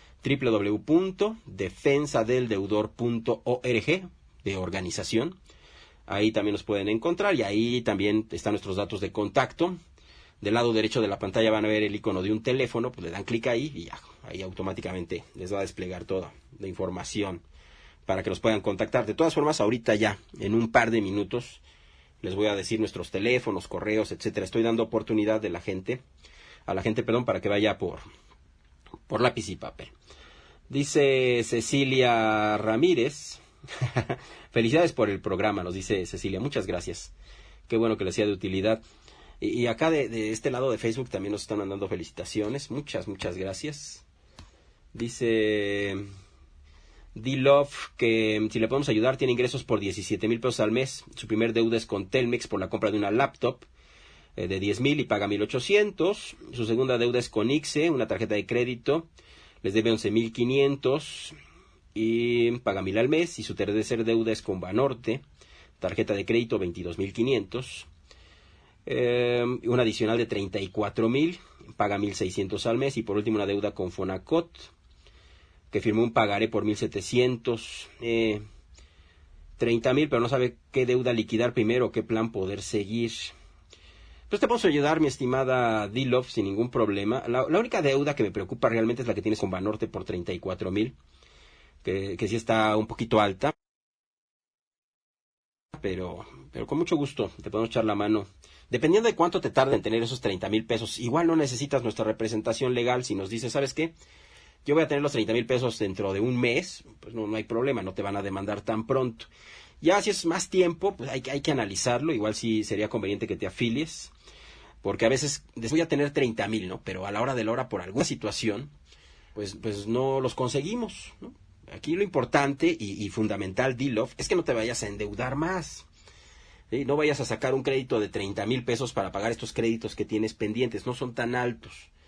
www.defensadeldeudor.org de organización. Ahí también nos pueden encontrar y ahí también están nuestros datos de contacto. Del lado derecho de la pantalla van a ver el icono de un teléfono, pues le dan clic ahí y ya, ahí automáticamente les va a desplegar toda la información para que nos puedan contactar. De todas formas, ahorita ya, en un par de minutos, les voy a decir nuestros teléfonos, correos, etcétera. Estoy dando oportunidad a la gente, para que vaya por lápiz y papel. Dice Cecilia Ramírez, felicidades por el programa, nos dice Cecilia, muchas gracias. Qué bueno que les sea de utilidad. Y acá de este lado de Facebook también nos están mandando felicitaciones, muchas gracias. Dice D-Love que si le podemos ayudar, tiene ingresos por 17,000 pesos al mes. Su primer deuda es con Telmex por la compra de una laptop de 10,000 y paga 1,800. Su segunda deuda es con ICSE, una tarjeta de crédito. Les debe 11,500 y paga 1,000 al mes. Y su tercera deuda es con Banorte, tarjeta de crédito 22,500. Un adicional de 34,000, paga 1,600 al mes. Y por último una deuda con Fonacot, que firmó un pagaré por 1,700, 30,000, pero no sabe qué deuda liquidar primero, qué plan poder seguir. Pues te puedo ayudar, mi estimada D-Love, sin ningún problema. La única deuda que me preocupa realmente es la que tienes con Banorte por 34,000, que sí está un poquito alta, pero con mucho gusto te podemos echar la mano. Dependiendo de cuánto te tarde en tener esos 30,000 pesos, igual no necesitas nuestra representación legal. Si nos dices, ¿sabes qué? Yo voy a tener los 30,000 pesos dentro de un mes, pues no hay problema, no te van a demandar tan pronto. Ya si es más tiempo, pues hay que analizarlo, igual sí sería conveniente que te afilies, porque a veces voy a tener 30,000, ¿no? Pero a la hora de la hora, por alguna situación, pues no los conseguimos, ¿no? Aquí lo importante y fundamental, D-Love, es que no te vayas a endeudar más. ¿Sí? No vayas a sacar un crédito de 30,000 pesos para pagar estos créditos que tienes pendientes, no son tan altos.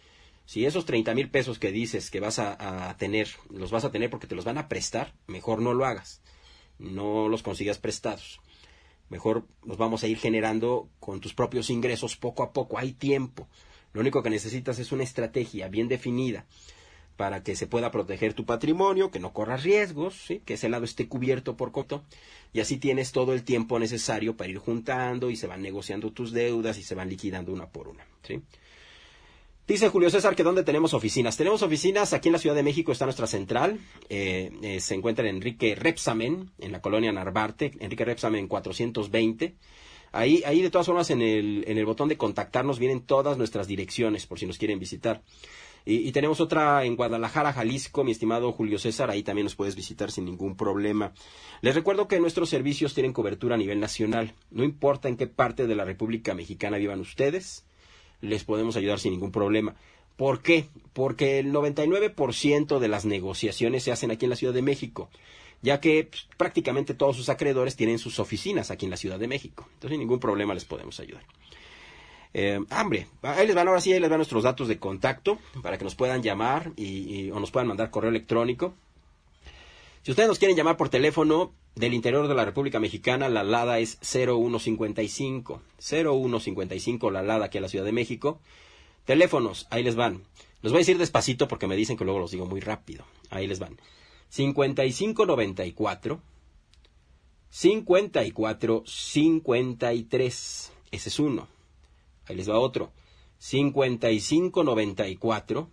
Si esos 30,000 pesos que dices que vas a tener, los vas a tener porque te los van a prestar, mejor no lo hagas. No los consigas prestados. Mejor los vamos a ir generando con tus propios ingresos poco a poco. Hay tiempo. Lo único que necesitas es una estrategia bien definida para que se pueda proteger tu patrimonio, que no corras riesgos, ¿sí? Que ese lado esté cubierto por completo, y así tienes todo el tiempo necesario para ir juntando y se van negociando tus deudas y se van liquidando una por una, ¿sí? Dice Julio César que ¿dónde tenemos oficinas? Tenemos oficinas aquí en la Ciudad de México, está nuestra central, se encuentra en Enrique Repsamen, en la colonia Narvarte, Enrique Repsamen 420. Ahí de todas formas en el botón de contactarnos vienen todas nuestras direcciones por si nos quieren visitar. Y tenemos otra en Guadalajara, Jalisco, mi estimado Julio César, ahí también nos puedes visitar sin ningún problema. Les recuerdo que nuestros servicios tienen cobertura a nivel nacional. No importa en qué parte de la República Mexicana vivan ustedes, les podemos ayudar sin ningún problema. ¿Por qué? Porque el 99% de las negociaciones se hacen aquí en la Ciudad de México, ya que prácticamente todos sus acreedores tienen sus oficinas aquí en la Ciudad de México. Entonces sin ningún problema les podemos ayudar. Ahí les van nuestros datos de contacto para que nos puedan llamar o nos puedan mandar correo electrónico. Si ustedes nos quieren llamar por teléfono del interior de la República Mexicana, la alada es 0155 la alada aquí en la Ciudad de México. Teléfonos, ahí les van. Los voy a decir despacito porque me dicen que luego los digo muy rápido. Ahí les van. 5594 5453. Ese es uno. Ahí les va otro. 5594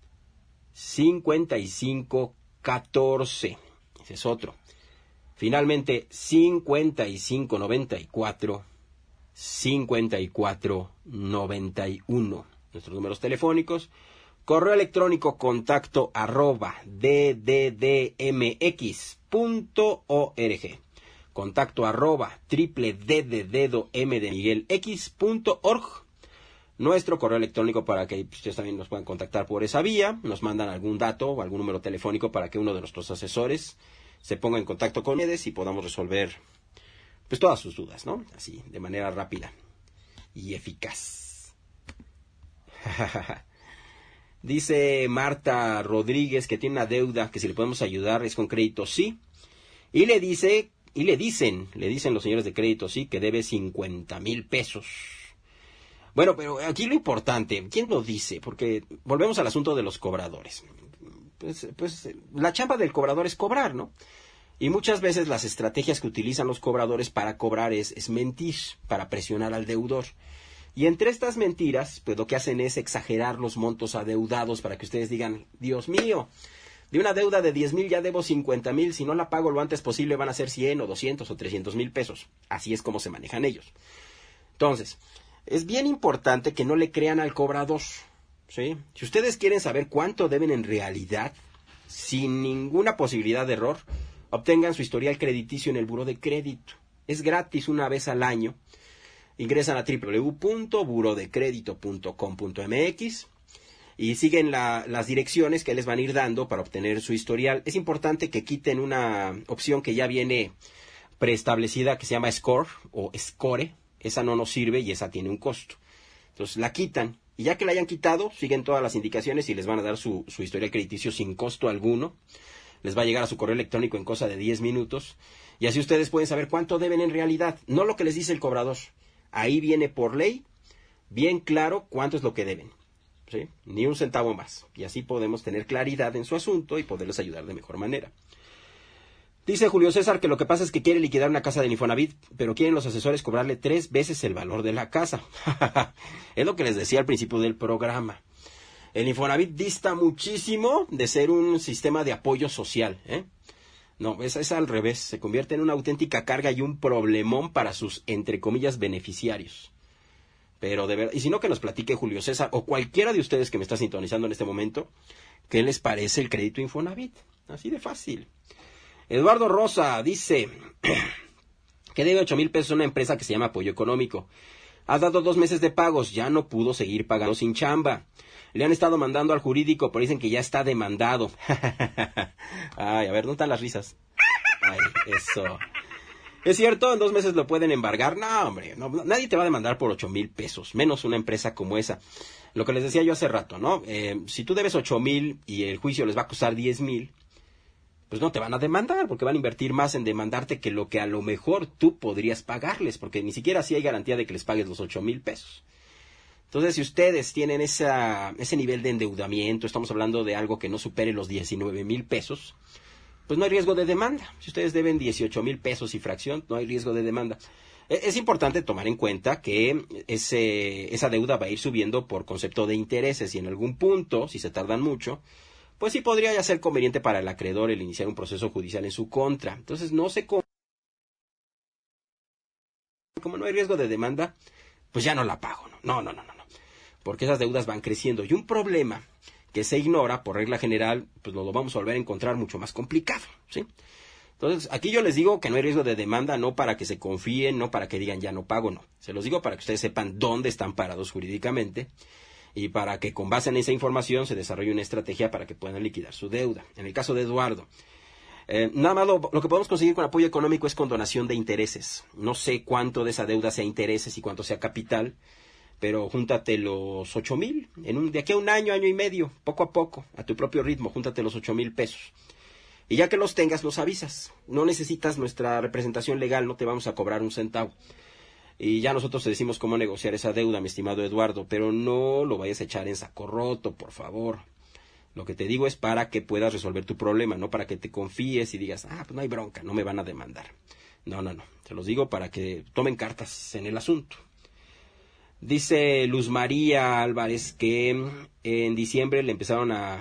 5514. Ese es otro. Finalmente, 5594 5491. Nuestros números telefónicos. Correo electrónico contacto @ dddmx.org. Contacto @ ddddmx.org. Nuestro correo electrónico para que ustedes también nos puedan contactar por esa vía. Nos mandan algún dato o algún número telefónico para que uno de nuestros asesores se ponga en contacto con ustedes y podamos resolver pues todas sus dudas, ¿no? Así, de manera rápida y eficaz. Dice Marta Rodríguez que tiene una deuda, que si le podemos ayudar es con crédito sí. Y le dicen los señores de crédito sí que debe 50,000 pesos. Bueno, pero aquí lo importante, ¿quién lo dice? Porque volvemos al asunto de los cobradores. Pues la chamba del cobrador es cobrar, ¿no? Y muchas veces las estrategias que utilizan los cobradores para cobrar es mentir, para presionar al deudor. Y entre estas mentiras, pues lo que hacen es exagerar los montos adeudados para que ustedes digan, Dios mío, de una deuda de 10,000 ya debo 50,000, si no la pago lo antes posible van a ser 100 o 200 o 300,000 pesos. Así es como se manejan ellos. Entonces, es bien importante que no le crean al cobrador, ¿sí? Si ustedes quieren saber cuánto deben en realidad, sin ninguna posibilidad de error, obtengan su historial crediticio en el buró de crédito. Es gratis una vez al año. Ingresan a www.burodecredito.com.mx y siguen las direcciones que les van a ir dando para obtener su historial. Es importante que quiten una opción que ya viene preestablecida que se llama Score o Score. Esa no nos sirve y esa tiene un costo. Entonces la quitan y ya que la hayan quitado, siguen todas las indicaciones y les van a dar su historial crediticio sin costo alguno. Les va a llegar a su correo electrónico en cosa de 10 minutos. Y así ustedes pueden saber cuánto deben en realidad. No lo que les dice el cobrador. Ahí viene por ley, bien claro cuánto es lo que deben. ¿Sí? Ni un centavo más. Y así podemos tener claridad en su asunto y poderles ayudar de mejor manera. Dice Julio César que lo que pasa es que quiere liquidar una casa del Infonavit, pero quieren los asesores cobrarle 3 veces el valor de la casa. Es lo que les decía al principio del programa. El Infonavit dista muchísimo de ser un sistema de apoyo social, ¿eh? No, es al revés. Se convierte en una auténtica carga y un problemón para sus, entre comillas, beneficiarios. Pero de verdad, y si no que nos platique Julio César o cualquiera de ustedes que me está sintonizando en este momento, ¿qué les parece el crédito Infonavit? Así de fácil. Eduardo Rosa dice que debe 8,000 pesos a una empresa que se llama Apoyo Económico. Ha dado 2 meses de pagos, ya no pudo seguir pagando sin chamba. Le han estado mandando al jurídico, pero dicen que ya está demandado. Ay, a ver, ¿dónde están las risas? Ay, eso. ¿Es cierto? ¿En 2 meses lo pueden embargar? No, hombre, no, nadie te va a demandar por 8,000 pesos, menos una empresa como esa. Lo que les decía yo hace rato, ¿no? Si tú debes 8,000 y el juicio les va a costar 10,000, pues no te van a demandar, porque van a invertir más en demandarte que lo que a lo mejor tú podrías pagarles, porque ni siquiera así hay garantía de que les pagues los 8,000 pesos. Entonces, si ustedes tienen ese nivel de endeudamiento, estamos hablando de algo que no supere los 19,000 pesos, pues no hay riesgo de demanda. Si ustedes deben 18,000 pesos y fracción, no hay riesgo de demanda. Es importante tomar en cuenta que esa deuda va a ir subiendo por concepto de intereses y en algún punto, si se tardan mucho, pues sí podría ya ser conveniente para el acreedor el iniciar un proceso judicial en su contra. Entonces, como no hay riesgo de demanda, pues ya no la pago. No. Porque esas deudas van creciendo. Y un problema que se ignora, por regla general, pues nos lo vamos a volver a encontrar mucho más complicado, ¿sí? Entonces, aquí yo les digo que no hay riesgo de demanda, no para que se confíen, no para que digan ya no pago, no. Se los digo para que ustedes sepan dónde están parados jurídicamente y para que con base en esa información se desarrolle una estrategia para que puedan liquidar su deuda. En el caso de Eduardo, nada más lo que podemos conseguir con apoyo económico es condonación de intereses. No sé cuánto de esa deuda sea intereses y cuánto sea capital, pero júntate los 8,000, de aquí a un año, año y medio, poco a poco, a tu propio ritmo, júntate los 8,000 pesos. Y ya que los tengas, los avisas. No necesitas nuestra representación legal, no te vamos a cobrar un centavo. Y ya nosotros te decimos cómo negociar esa deuda, mi estimado Eduardo, pero no lo vayas a echar en saco roto, por favor. Lo que te digo es para que puedas resolver tu problema, no para que te confíes y digas, pues no hay bronca, no me van a demandar. No. Te los digo para que tomen cartas en el asunto. Dice Luz María Álvarez que en diciembre le empezaron a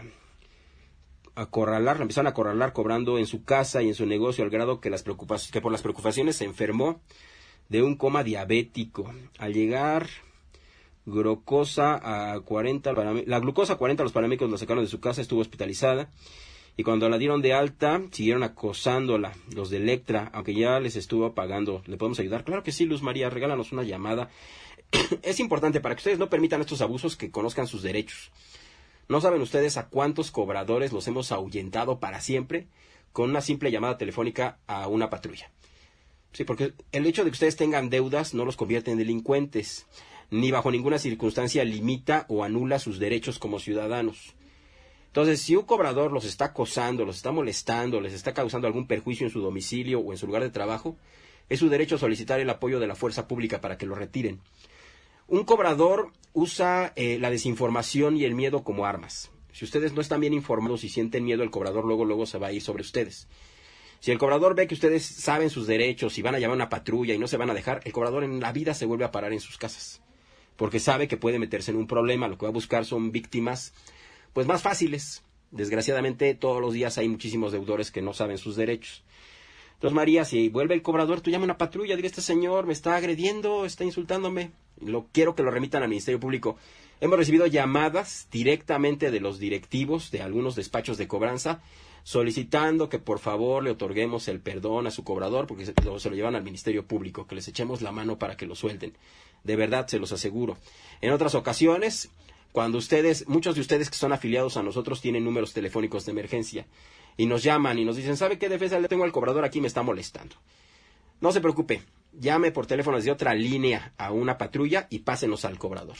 acorralar cobrando en su casa y en su negocio al grado que por las preocupaciones se enfermó de un coma diabético. Al llegar la glucosa a 40 los paramédicos la sacaron de su casa, estuvo hospitalizada y cuando la dieron de alta siguieron acosándola los de Electra, aunque ya les estuvo pagando. ¿Le podemos ayudar? Claro que sí, Luz María, regálanos una llamada. Es importante para que ustedes no permitan estos abusos, que conozcan sus derechos. ¿No saben ustedes a cuántos cobradores los hemos ahuyentado para siempre con una simple llamada telefónica a una patrulla? Sí, porque el hecho de que ustedes tengan deudas no los convierte en delincuentes, ni bajo ninguna circunstancia limita o anula sus derechos como ciudadanos. Entonces, si un cobrador los está acosando, los está molestando, les está causando algún perjuicio en su domicilio o en su lugar de trabajo, es su derecho solicitar el apoyo de la fuerza pública para que lo retiren. Un cobrador usa la desinformación y el miedo como armas. Si ustedes no están bien informados y sienten miedo, el cobrador luego se va a ir sobre ustedes. Si el cobrador ve que ustedes saben sus derechos y van a llamar a una patrulla y no se van a dejar, el cobrador en la vida se vuelve a parar en sus casas. Porque sabe que puede meterse en un problema. Lo que va a buscar son víctimas pues más fáciles. Desgraciadamente todos los días hay muchísimos deudores que no saben sus derechos. Entonces, María, si vuelve el cobrador, tú llama a una patrulla, dile: este señor me está agrediendo, está insultándome, quiero que lo remitan al Ministerio Público. Hemos recibido llamadas directamente de los directivos de algunos despachos de cobranza solicitando que por favor le otorguemos el perdón a su cobrador porque se lo llevan al Ministerio Público, que les echemos la mano para que lo suelten. De verdad, se los aseguro. En otras ocasiones, cuando muchos de ustedes que son afiliados a nosotros tienen números telefónicos de emergencia y nos llaman y nos dicen: ¿sabe qué defensa le tengo al cobrador aquí? Me está molestando. No se preocupe, llame por teléfono desde otra línea a una patrulla y pásenos al cobrador.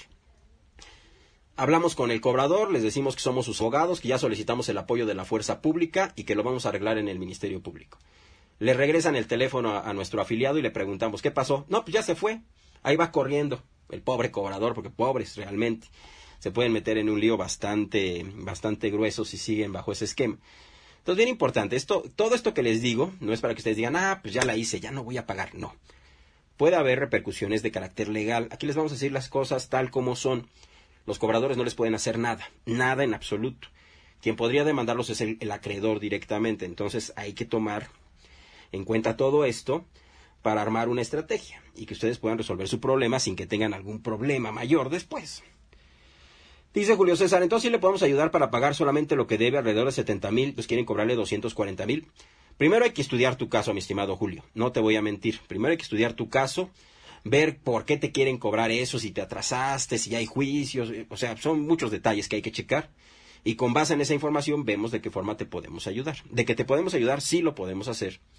Hablamos con el cobrador, les decimos que somos sus abogados, que ya solicitamos el apoyo de la fuerza pública y que lo vamos a arreglar en el Ministerio Público. Le regresan el teléfono a nuestro afiliado y le preguntamos: ¿qué pasó? No, pues ya se fue, ahí va corriendo el pobre cobrador, porque pobres realmente se pueden meter en un lío bastante grueso si siguen bajo ese esquema. Entonces, bien importante, todo esto que les digo no es para que ustedes digan: pues ya la hice, ya no voy a pagar. No. Puede haber repercusiones de carácter legal. Aquí les vamos a decir las cosas tal como son. Los cobradores no les pueden hacer nada en absoluto. Quien podría demandarlos es el acreedor directamente. Entonces hay que tomar en cuenta todo esto para armar una estrategia y que ustedes puedan resolver su problema sin que tengan algún problema mayor después. Dice Julio César: entonces sí le podemos ayudar para pagar solamente lo que debe, alrededor de 70,000, pues quieren cobrarle 240,000. Primero hay que estudiar tu caso, mi estimado Julio, no te voy a mentir. Primero hay que estudiar tu caso, ver por qué te quieren cobrar eso, si te atrasaste, si hay juicios, o sea, son muchos detalles que hay que checar. Y con base en esa información vemos de qué forma te podemos ayudar. De que te podemos ayudar, sí lo podemos hacer,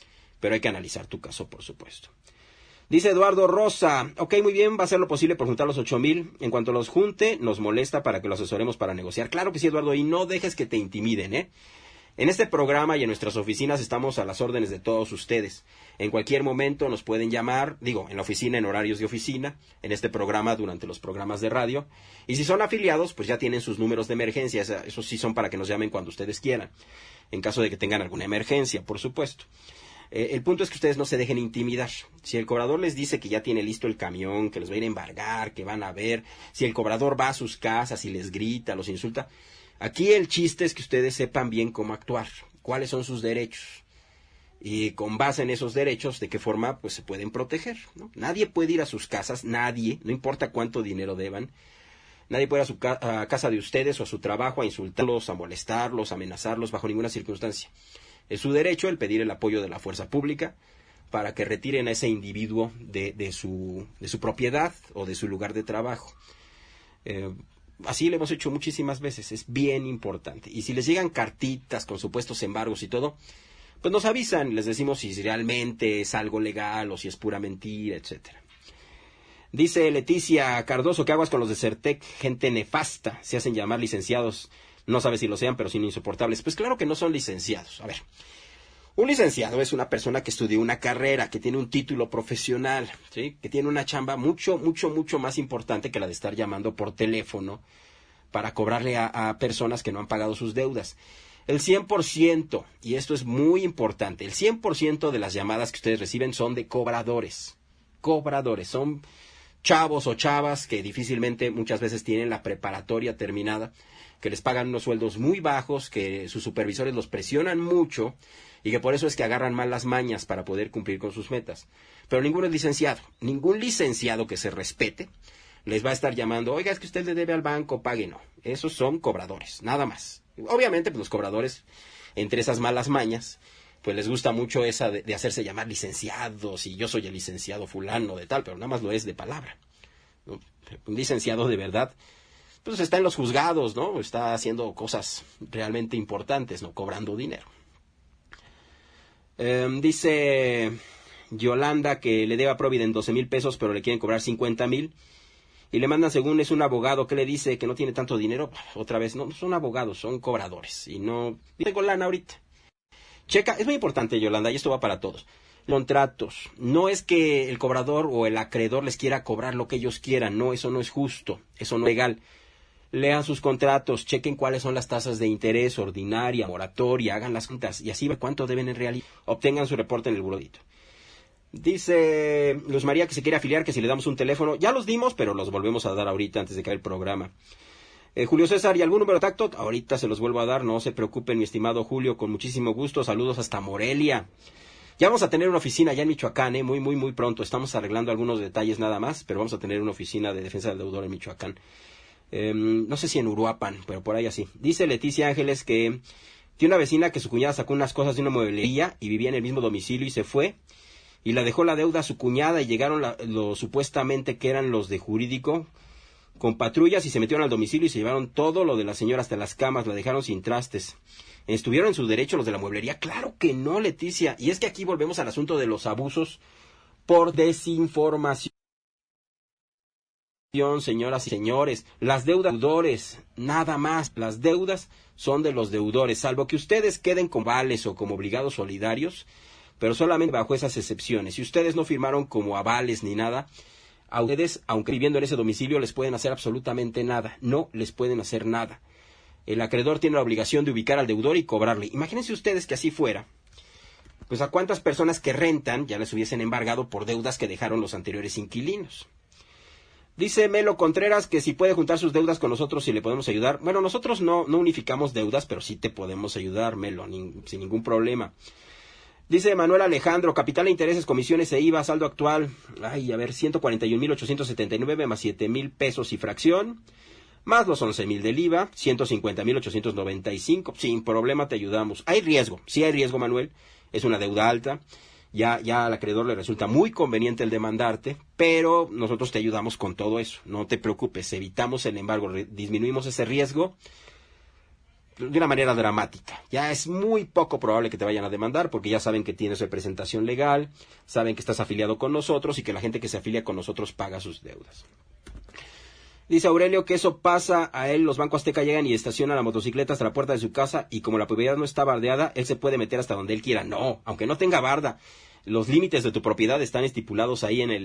pero hay que analizar tu caso, por supuesto. Dice Eduardo Rosa, ok, muy bien, va a hacer lo posible por juntar los 8,000. En cuanto los junte, nos molesta para que lo asesoremos para negociar. Claro que sí, Eduardo, y no dejes que te intimiden, ¿eh? En este programa y en nuestras oficinas estamos a las órdenes de todos ustedes. En cualquier momento nos pueden llamar, en la oficina, en horarios de oficina, en este programa, durante los programas de radio. Y si son afiliados, pues ya tienen sus números de emergencia. Esos sí son para que nos llamen cuando ustedes quieran. En caso de que tengan alguna emergencia, por supuesto. El punto es que ustedes no se dejen intimidar. Si el cobrador les dice que ya tiene listo el camión, que los va a ir a embargar, que van a ver, si el cobrador va a sus casas y les grita, los insulta, aquí el chiste es que ustedes sepan bien cómo actuar, cuáles son sus derechos y con base en esos derechos de qué forma pues se pueden proteger, ¿no? Nadie puede ir a sus casas, nadie, no importa cuánto dinero deban, nadie puede ir a casa de ustedes o a su trabajo a insultarlos, a molestarlos, a amenazarlos bajo ninguna circunstancia. Es su derecho el pedir el apoyo de la fuerza pública para que retiren a ese individuo de su propiedad o de su lugar de trabajo. Así lo hemos hecho muchísimas veces, es bien importante. Y si les llegan cartitas con supuestos embargos y todo, pues nos avisan, les decimos si realmente es algo legal o si es pura mentira, etcétera. Dice Leticia Cardoso, ¿qué aguas con los de Certec? Gente nefasta, se hacen llamar licenciados. No sabe si lo sean, pero son insoportables. Pues claro que no son licenciados. A ver, un licenciado es una persona que estudió una carrera, que tiene un título profesional, ¿sí? Que tiene una chamba mucho más importante que la de estar llamando por teléfono para cobrarle a personas que no han pagado sus deudas. El 100%, y esto es muy importante, el 100% de las llamadas que ustedes reciben son de cobradores. Cobradores, son chavos o chavas que difícilmente muchas veces tienen la preparatoria terminada, que les pagan unos sueldos muy bajos, que sus supervisores los presionan mucho y que por eso es que agarran mal las mañas para poder cumplir con sus metas. Pero ninguno es licenciado. Ningún licenciado que se respete les va a estar llamando, oiga, es que usted le debe al banco, pague. No, esos son cobradores, nada más. Obviamente, pues los cobradores, entre esas malas mañas, pues les gusta mucho esa de hacerse llamar licenciados, y yo soy el licenciado fulano de tal, pero nada más lo es de palabra, ¿no? Un licenciado de verdad, pues está en los juzgados, ¿no? Está haciendo cosas realmente importantes, ¿no? Cobrando dinero. Dice Yolanda que le debe a Provident 12,000 pesos, pero le quieren cobrar 50,000. Y le mandan, según es un abogado, que le dice que no tiene tanto dinero. Otra vez, no son abogados, son cobradores. Y no tengo lana ahorita. Checa, es muy importante, Yolanda, y esto va para todos. Contratos. No es que el cobrador o el acreedor les quiera cobrar lo que ellos quieran. No, eso no es justo. Eso no es legal. Lean sus contratos, chequen cuáles son las tasas de interés, ordinaria, moratoria, hagan las cuentas y así ver cuánto deben en realidad. Obtengan su reporte en el burodito. Dice Luz María que se quiere afiliar, que si le damos un teléfono. Ya los dimos, pero los volvemos a dar ahorita antes de que acabe el programa. Julio César, ¿y algún número de tacto? Ahorita se los vuelvo a dar, no se preocupen, mi estimado Julio, con muchísimo gusto. Saludos hasta Morelia. Ya vamos a tener una oficina allá en Michoacán, muy pronto. Estamos arreglando algunos detalles nada más, pero vamos a tener una oficina de defensa del deudor en Michoacán. No sé si en Uruapan, pero por ahí así. Dice Leticia Ángeles que tiene una vecina que su cuñada sacó unas cosas de una mueblería y vivía en el mismo domicilio y se fue. Y la dejó la deuda a su cuñada y llegaron los supuestamente que eran los de jurídico con patrullas y se metieron al domicilio y se llevaron todo lo de la señora hasta las camas, la dejaron sin trastes. ¿Estuvieron en su derecho los de la mueblería? Claro que no, Leticia. Y es que aquí volvemos al asunto de los abusos por desinformación. Señoras y señores, las deudas deudores, nada más, las deudas son de los deudores, salvo que ustedes queden como avales o como obligados solidarios, pero solamente bajo esas excepciones. Si ustedes no firmaron como avales ni nada, a ustedes, aunque viviendo en ese domicilio, les pueden hacer absolutamente nada, no les pueden hacer nada. El acreedor tiene la obligación de ubicar al deudor y cobrarle. Imagínense ustedes que así fuera, pues a cuántas personas que rentan ya les hubiesen embargado por deudas que dejaron los anteriores inquilinos. Dice Melo Contreras que si puede juntar sus deudas con nosotros y le podemos ayudar. Bueno, nosotros no unificamos deudas, pero sí te podemos ayudar, Melo, sin ningún problema. Dice Manuel Alejandro, capital de intereses, comisiones e IVA, saldo actual. 141,879 más 7,000 pesos y fracción. Más los 11,000 del IVA, 150,895. Sin problema te ayudamos. Hay riesgo, sí hay riesgo, Manuel. Es una deuda alta. Ya al acreedor le resulta muy conveniente el demandarte, pero nosotros te ayudamos con todo eso. No te preocupes, evitamos el embargo, disminuimos ese riesgo de una manera dramática. Ya es muy poco probable que te vayan a demandar porque ya saben que tienes representación legal, saben que estás afiliado con nosotros y que la gente que se afilia con nosotros paga sus deudas. Dice Aurelio que eso pasa a él, los Banco Azteca llegan y estacionan la motocicleta hasta la puerta de su casa y como la propiedad no está bardeada, él se puede meter hasta donde él quiera. No, aunque no tenga barda, los límites de tu propiedad están estipulados ahí en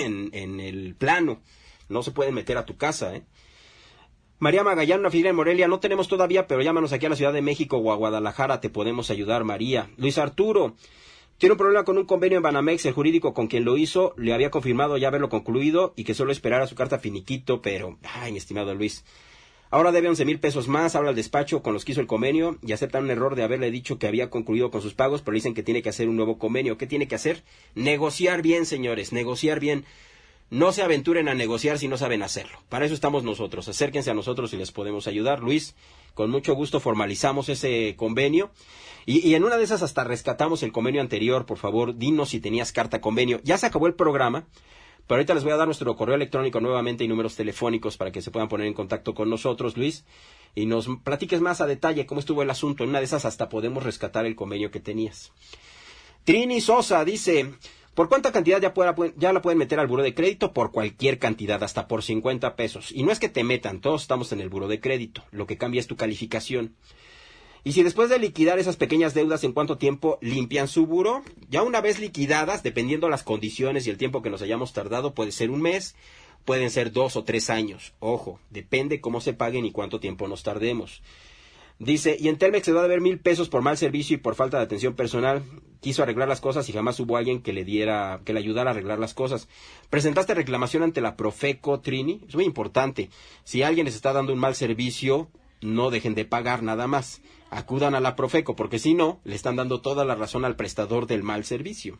el plano. No se pueden meter a tu casa, ¿eh? María Magallán, una filial en Morelia, no tenemos todavía, pero llámanos aquí a la Ciudad de México o a Guadalajara, te podemos ayudar, María. Luis Arturo, tiene un problema con un convenio en Banamex, el jurídico con quien lo hizo le había confirmado ya haberlo concluido y que solo esperara su carta finiquito, pero, ay, mi estimado Luis, ahora debe 11,000 pesos más, habla al despacho con los que hizo el convenio y aceptan un error de haberle dicho que había concluido con sus pagos, pero dicen que tiene que hacer un nuevo convenio. ¿Qué tiene que hacer? Negociar bien, señores, negociar bien. No se aventuren a negociar si no saben hacerlo. Para eso estamos nosotros. Acérquense a nosotros y les podemos ayudar. Luis, con mucho gusto formalizamos ese convenio. Y en una de esas hasta rescatamos el convenio anterior. Por favor, dinos si tenías carta convenio. Ya se acabó el programa, pero ahorita les voy a dar nuestro correo electrónico nuevamente y números telefónicos para que se puedan poner en contacto con nosotros, Luis, y nos platiques más a detalle cómo estuvo el asunto. En una de esas hasta podemos rescatar el convenio que tenías. Trini Sosa dice... ¿Por cuánta cantidad ya la pueden meter al buró de crédito? Por cualquier cantidad, hasta por 50 pesos. Y no es que te metan, todos estamos en el buró de crédito. Lo que cambia es tu calificación. Y si después de liquidar esas pequeñas deudas, ¿en cuánto tiempo limpian su buró? Ya una vez liquidadas, dependiendo las condiciones y el tiempo que nos hayamos tardado, puede ser un mes, pueden ser 2 o 3 años. Ojo, depende cómo se paguen y cuánto tiempo nos tardemos. Dice, y en Telmex se va a deber 1,000 pesos por mal servicio y por falta de atención personal. Quiso arreglar las cosas y jamás hubo alguien que le ayudara a arreglar las cosas. ¿Presentaste reclamación ante la Profeco, Trini? Es muy importante. Si alguien les está dando un mal servicio, no dejen de pagar nada más. Acudan a la Profeco, porque si no, le están dando toda la razón al prestador del mal servicio.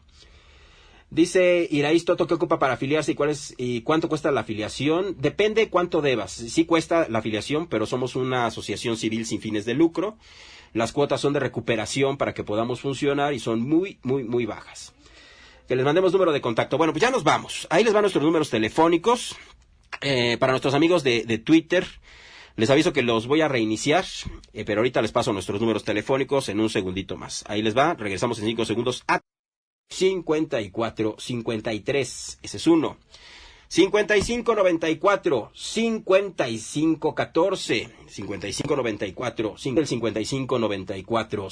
Dice Iraís Toto, ¿qué ocupa para afiliarse y cuánto cuesta la afiliación? Depende cuánto debas. Sí cuesta la afiliación, pero somos una asociación civil sin fines de lucro. Las cuotas son de recuperación para que podamos funcionar y son muy, muy, muy bajas. Que les mandemos número de contacto. Bueno, pues ya nos vamos. Ahí les van nuestros números telefónicos. Para nuestros amigos de Twitter, les aviso que los voy a reiniciar, pero ahorita les paso nuestros números telefónicos en un segundito más. Ahí les va. Regresamos en 5 segundos a 5453, ese es uno. 5594 5514 5594 el 5594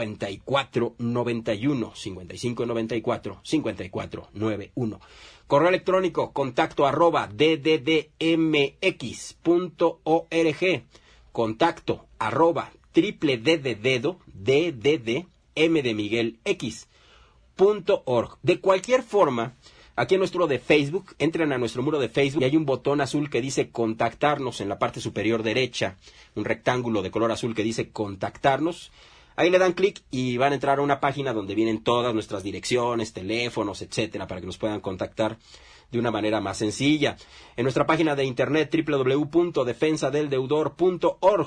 5491 5594 5491. Correo electrónico contacto @ dddmx.org, contacto @ triple D de dedo DDD M de Miguel X.org. De cualquier forma, aquí en nuestro de Facebook, entren a nuestro muro de Facebook y hay un botón azul que dice contactarnos en la parte superior derecha, un rectángulo de color azul que dice contactarnos. Ahí le dan clic y van a entrar a una página donde vienen todas nuestras direcciones, teléfonos, etcétera, para que nos puedan contactar de una manera más sencilla. En nuestra página de internet www.defensadeldeudor.org,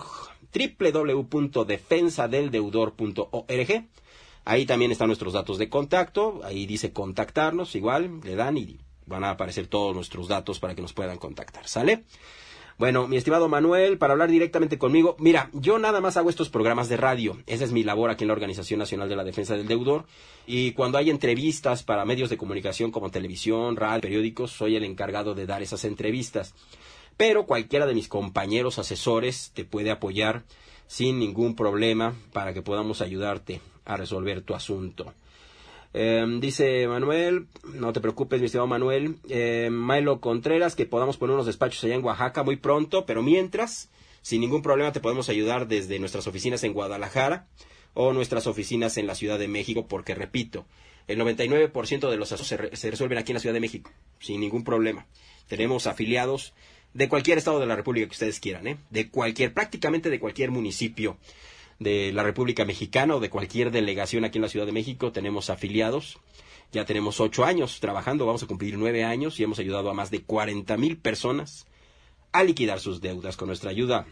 www.defensadeldeudor.org. Ahí también están nuestros datos de contacto, ahí dice contactarnos, igual le dan y van a aparecer todos nuestros datos para que nos puedan contactar, ¿sale? Bueno, mi estimado Manuel, para hablar directamente conmigo, mira, yo nada más hago estos programas de radio, esa es mi labor aquí en la Organización Nacional de la Defensa del Deudor, y cuando hay entrevistas para medios de comunicación como televisión, radio, periódicos, soy el encargado de dar esas entrevistas, pero cualquiera de mis compañeros asesores te puede apoyar sin ningún problema para que podamos ayudarte a resolver tu asunto. Dice Manuel, no te preocupes, mi estimado Manuel, Milo Contreras, que podamos poner unos despachos allá en Oaxaca muy pronto, pero mientras, sin ningún problema te podemos ayudar desde nuestras oficinas en Guadalajara o nuestras oficinas en la Ciudad de México, porque repito, el 99% de los asuntos se resuelven aquí en la Ciudad de México, sin ningún problema. Tenemos afiliados de cualquier estado de la República que ustedes quieran, prácticamente de cualquier municipio de la República Mexicana o de cualquier delegación aquí en la Ciudad de México, tenemos afiliados. Ya tenemos 8 años trabajando, vamos a cumplir 9 años y hemos ayudado a más de 40,000 personas a liquidar sus deudas con nuestra ayuda.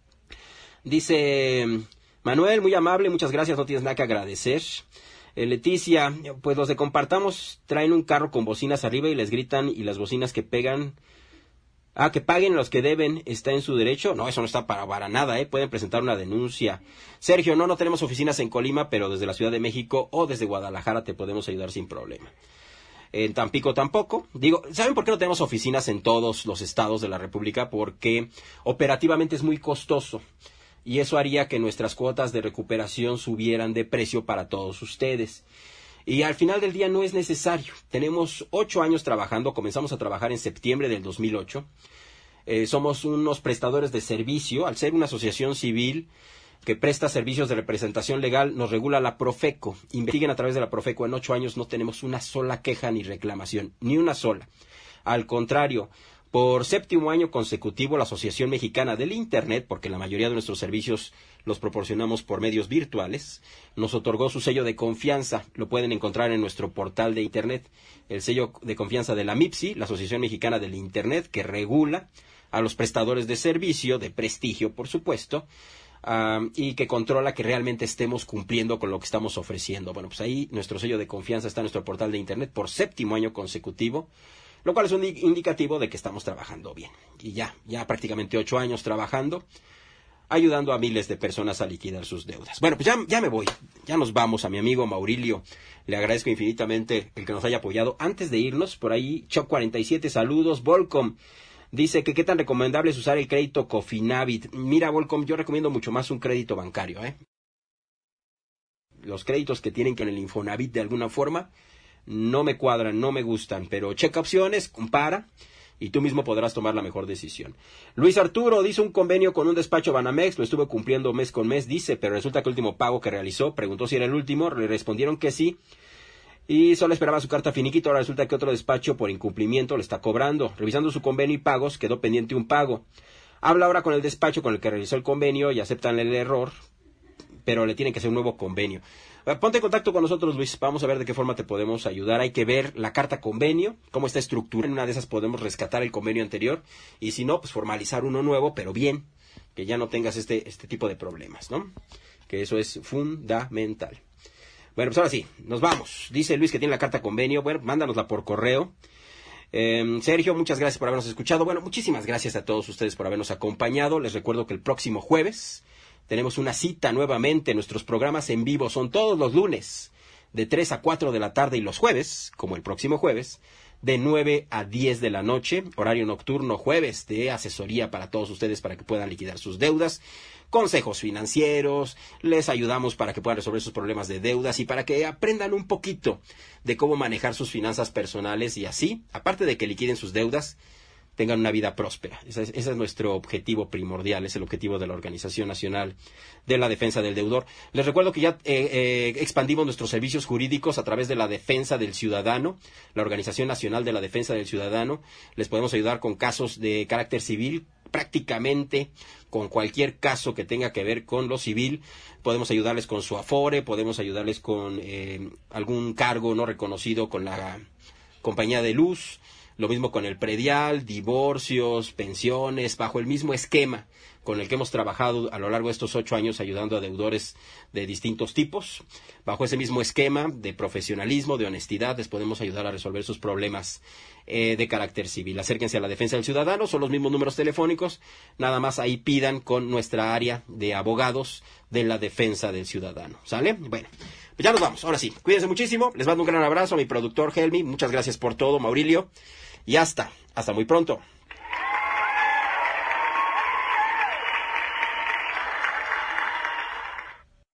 Dice Manuel, muy amable, muchas gracias, no tienes nada que agradecer. Leticia, pues los de Compartamos traen un carro con bocinas arriba y les gritan y las bocinas que pegan Que paguen los que deben, está en su derecho. No, eso no está para nada, pueden presentar una denuncia. Sergio, no tenemos oficinas en Colima, pero desde la Ciudad de México o desde Guadalajara te podemos ayudar sin problema. En Tampico tampoco. Digo, ¿saben por qué no tenemos oficinas en todos los estados de la República? Porque operativamente es muy costoso. Y eso haría que nuestras cuotas de recuperación subieran de precio para todos ustedes. Y al final del día no es necesario. Tenemos 8 años trabajando, comenzamos a trabajar en septiembre del 2008. Somos unos prestadores de servicio. Al ser una asociación civil que presta servicios de representación legal, nos regula la Profeco. Investiguen a través de la Profeco. En 8 años no tenemos una sola queja ni reclamación, ni una sola. Al contrario, por 7º año consecutivo, la Asociación Mexicana del Internet, porque la mayoría de nuestros servicios los proporcionamos por medios virtuales, nos otorgó su sello de confianza. Lo pueden encontrar en nuestro portal de Internet, el sello de confianza de la MIPSI, la Asociación Mexicana del Internet, que regula a los prestadores de servicio, de prestigio, por supuesto, y que controla que realmente estemos cumpliendo con lo que estamos ofreciendo. Bueno, pues ahí nuestro sello de confianza está en nuestro portal de Internet por 7º año consecutivo, lo cual es un indicativo de que estamos trabajando bien. Y ya prácticamente 8 años trabajando, ayudando a miles de personas a liquidar sus deudas. Bueno, pues ya me voy, ya nos vamos. A mi amigo Maurilio le agradezco infinitamente el que nos haya apoyado. Antes de irnos, por ahí, Choc47, saludos. Volcom dice que qué tan recomendable es usar el crédito Cofinavit. Mira, Volcom, yo recomiendo mucho más un crédito bancario, Los créditos que tienen con el Infonavit de alguna forma no me cuadran, no me gustan, pero checa opciones, compara y tú mismo podrás tomar la mejor decisión. Luis Arturo dice un convenio con un despacho Banamex, lo estuve cumpliendo mes con mes, dice, pero resulta que el último pago que realizó, preguntó si era el último, le respondieron que sí, y solo esperaba su carta finiquito. Ahora resulta que otro despacho por incumplimiento le está cobrando. Revisando su convenio y pagos, quedó pendiente un pago. Habla ahora con el despacho con el que realizó el convenio y aceptan el error, pero le tienen que hacer un nuevo convenio. Ponte en contacto con nosotros, Luis, vamos a ver de qué forma te podemos ayudar. Hay que ver la carta convenio, cómo está estructurada. En una de esas podemos rescatar el convenio anterior y si no, pues formalizar uno nuevo, pero bien, que ya no tengas este tipo de problemas, ¿no? Que eso es fundamental. Bueno, pues ahora sí, nos vamos. Dice Luis que tiene la carta convenio. Bueno, mándanosla por correo. Sergio, muchas gracias por habernos escuchado. Bueno, muchísimas gracias a todos ustedes por habernos acompañado. Les recuerdo que el próximo jueves tenemos una cita nuevamente. Nuestros programas en vivo son todos los lunes de 3 a 4 de la tarde y los jueves, como el próximo jueves, de 9 a 10 de la noche, horario nocturno, jueves de asesoría para todos ustedes para que puedan liquidar sus deudas, consejos financieros, les ayudamos para que puedan resolver sus problemas de deudas y para que aprendan un poquito de cómo manejar sus finanzas personales y así, aparte de que liquiden sus deudas, tengan una vida próspera. Ese es nuestro objetivo primordial, es el objetivo de la Organización Nacional de la Defensa del Deudor. Les recuerdo que ya expandimos nuestros servicios jurídicos a través de la Defensa del Ciudadano, la Organización Nacional de la Defensa del Ciudadano. Les podemos ayudar con casos de carácter civil, prácticamente con cualquier caso que tenga que ver con lo civil. Podemos ayudarles con su afore, podemos ayudarles con algún cargo no reconocido con la compañía de luz. Lo mismo con el predial, divorcios, pensiones, bajo el mismo esquema con el que hemos trabajado a lo largo de estos 8 años ayudando a deudores de distintos tipos. Bajo ese mismo esquema de profesionalismo, de honestidad, les podemos ayudar a resolver sus problemas de carácter civil. Acérquense a la Defensa del Ciudadano, son los mismos números telefónicos, nada más ahí pidan con nuestra área de abogados de la Defensa del Ciudadano. ¿Sale? Bueno, pues ya nos vamos, ahora sí. Cuídense muchísimo, les mando un gran abrazo a mi productor Helmi, muchas gracias por todo, Maurilio. Y hasta muy pronto.